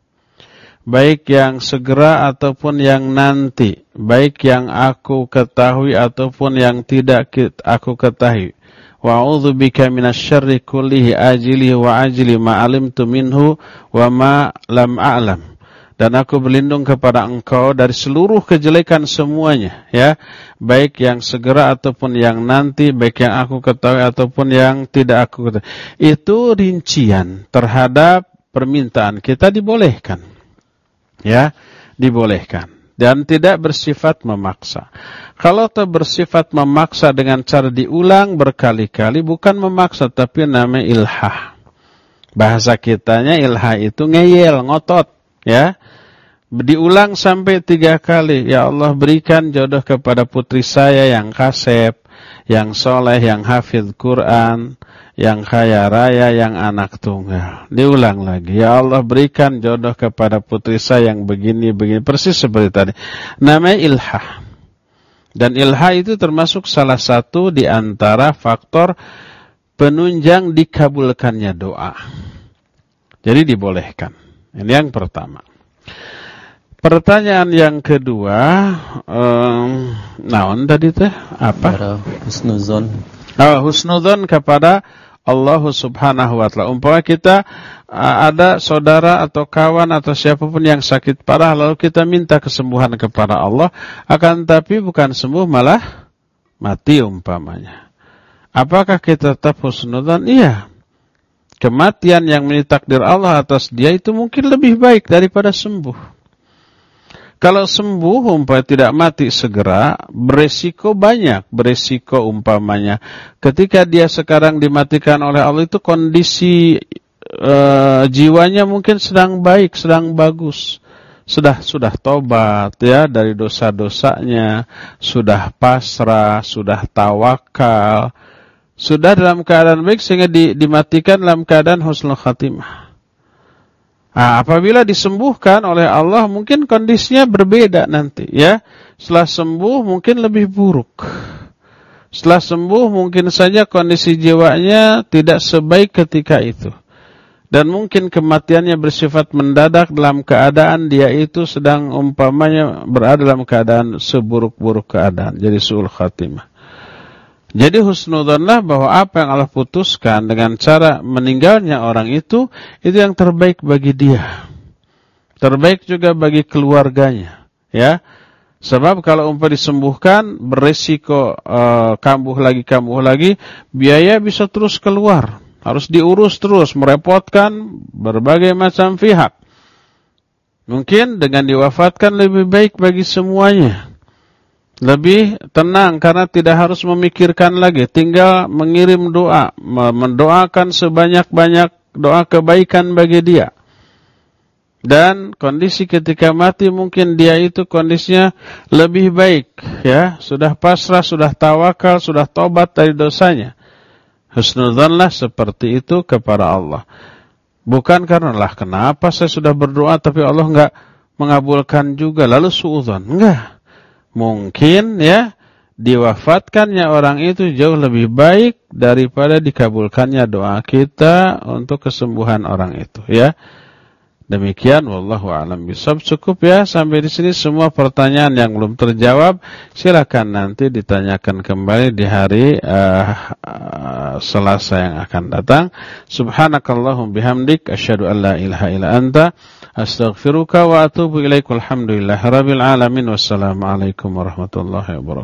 baik yang segera ataupun yang nanti, baik yang aku ketahui ataupun yang tidak aku ketahui. Wa a'udzubika minasyarri kullihi ajilihi wa ajili ma alimtu minhu wa ma lam a'lam. Dan aku berlindung kepada Engkau dari seluruh kejelekan semuanya ya, baik yang segera ataupun yang nanti, baik yang aku ketahui ataupun yang tidak aku ketahui. Itu rincian terhadap permintaan kita dibolehkan ya, dibolehkan dan tidak bersifat memaksa. Kalau tak bersifat memaksa dengan cara diulang berkali-kali, bukan memaksa tapi namanya ilhah. Bahasa kitanya ilhah itu ngeyel, ngotot ya. Diulang sampai tiga kali. Ya Allah, berikan jodoh kepada putri saya yang kasep, yang soleh, yang hafidz Quran, yang kaya raya, yang anak tunggal. Diulang lagi. Ya Allah, berikan jodoh kepada putri saya yang begini-begini. Persis seperti tadi. Namanya ilhah. Dan ilhah itu termasuk salah satu di antara faktor penunjang dikabulkannya doa. Jadi dibolehkan. Ini yang pertama. Pertanyaan yang kedua, um, naon tadi teh apa? Husnuzon. Oh, husnuzon kepada Allah Subhanahu wa taala. Umpama kita uh, ada saudara atau kawan atau siapapun yang sakit parah, lalu kita minta kesembuhan kepada Allah, akan tapi bukan sembuh malah mati umpamanya. Apakah kita tetap husnuzon? Iya. Kematian yang menjadi takdir Allah atas dia itu mungkin lebih baik daripada sembuh. Kalau sembuh umpamanya tidak mati segera, beresiko banyak, beresiko umpamanya. Ketika dia sekarang dimatikan oleh Allah itu kondisi e, jiwanya mungkin sedang baik, sedang bagus. Sudah sudah tobat ya dari dosa-dosanya, sudah pasrah, sudah tawakal, sudah dalam keadaan baik sehingga di, dimatikan dalam keadaan husnul khatimah. Nah, apabila disembuhkan oleh Allah mungkin kondisinya berbeda nanti ya. Setelah sembuh mungkin lebih buruk. Setelah sembuh mungkin saja kondisi jiwanya tidak sebaik ketika itu. Dan mungkin kematiannya bersifat mendadak dalam keadaan dia itu sedang umpamanya berada dalam keadaan seburuk-buruk keadaan. Jadi su'ul khatimah. Jadi husnudzonlah bahwa apa yang Allah putuskan dengan cara meninggalnya orang itu, itu yang terbaik bagi dia. Terbaik juga bagi keluarganya. Ya, sebab kalau umpah disembuhkan, beresiko uh, kambuh lagi, kambuh lagi, biaya bisa terus keluar. Harus diurus terus, merepotkan berbagai macam pihak. Mungkin dengan diwafatkan lebih baik bagi semuanya. Lebih tenang karena tidak harus memikirkan lagi, tinggal mengirim doa, mendoakan sebanyak-banyak doa kebaikan bagi dia. Dan kondisi ketika mati mungkin dia itu kondisinya lebih baik, ya, sudah pasrah, sudah tawakal, sudah tobat dari dosanya. Husnudzonlah seperti itu kepada Allah. Bukan karena lah kenapa saya sudah berdoa tapi Allah enggak mengabulkan juga lalu suudzon. Enggak. Mungkin ya diwafatkannya orang itu jauh lebih baik daripada dikabulkannya doa kita untuk kesembuhan orang itu ya. Demikian wallahu a'lam bishawab. Cukup ya sampai di sini semua pertanyaan yang belum terjawab silakan nanti ditanyakan kembali di hari uh, uh, Selasa yang akan datang. Subhanakallahum bihamdik asyhadu an la ilaha illa anta astaghfiruka wa atubu ilaik. Alhamdulillahirabbil alamin. Wassalamualaikum warahmatullahi wabarakatuh.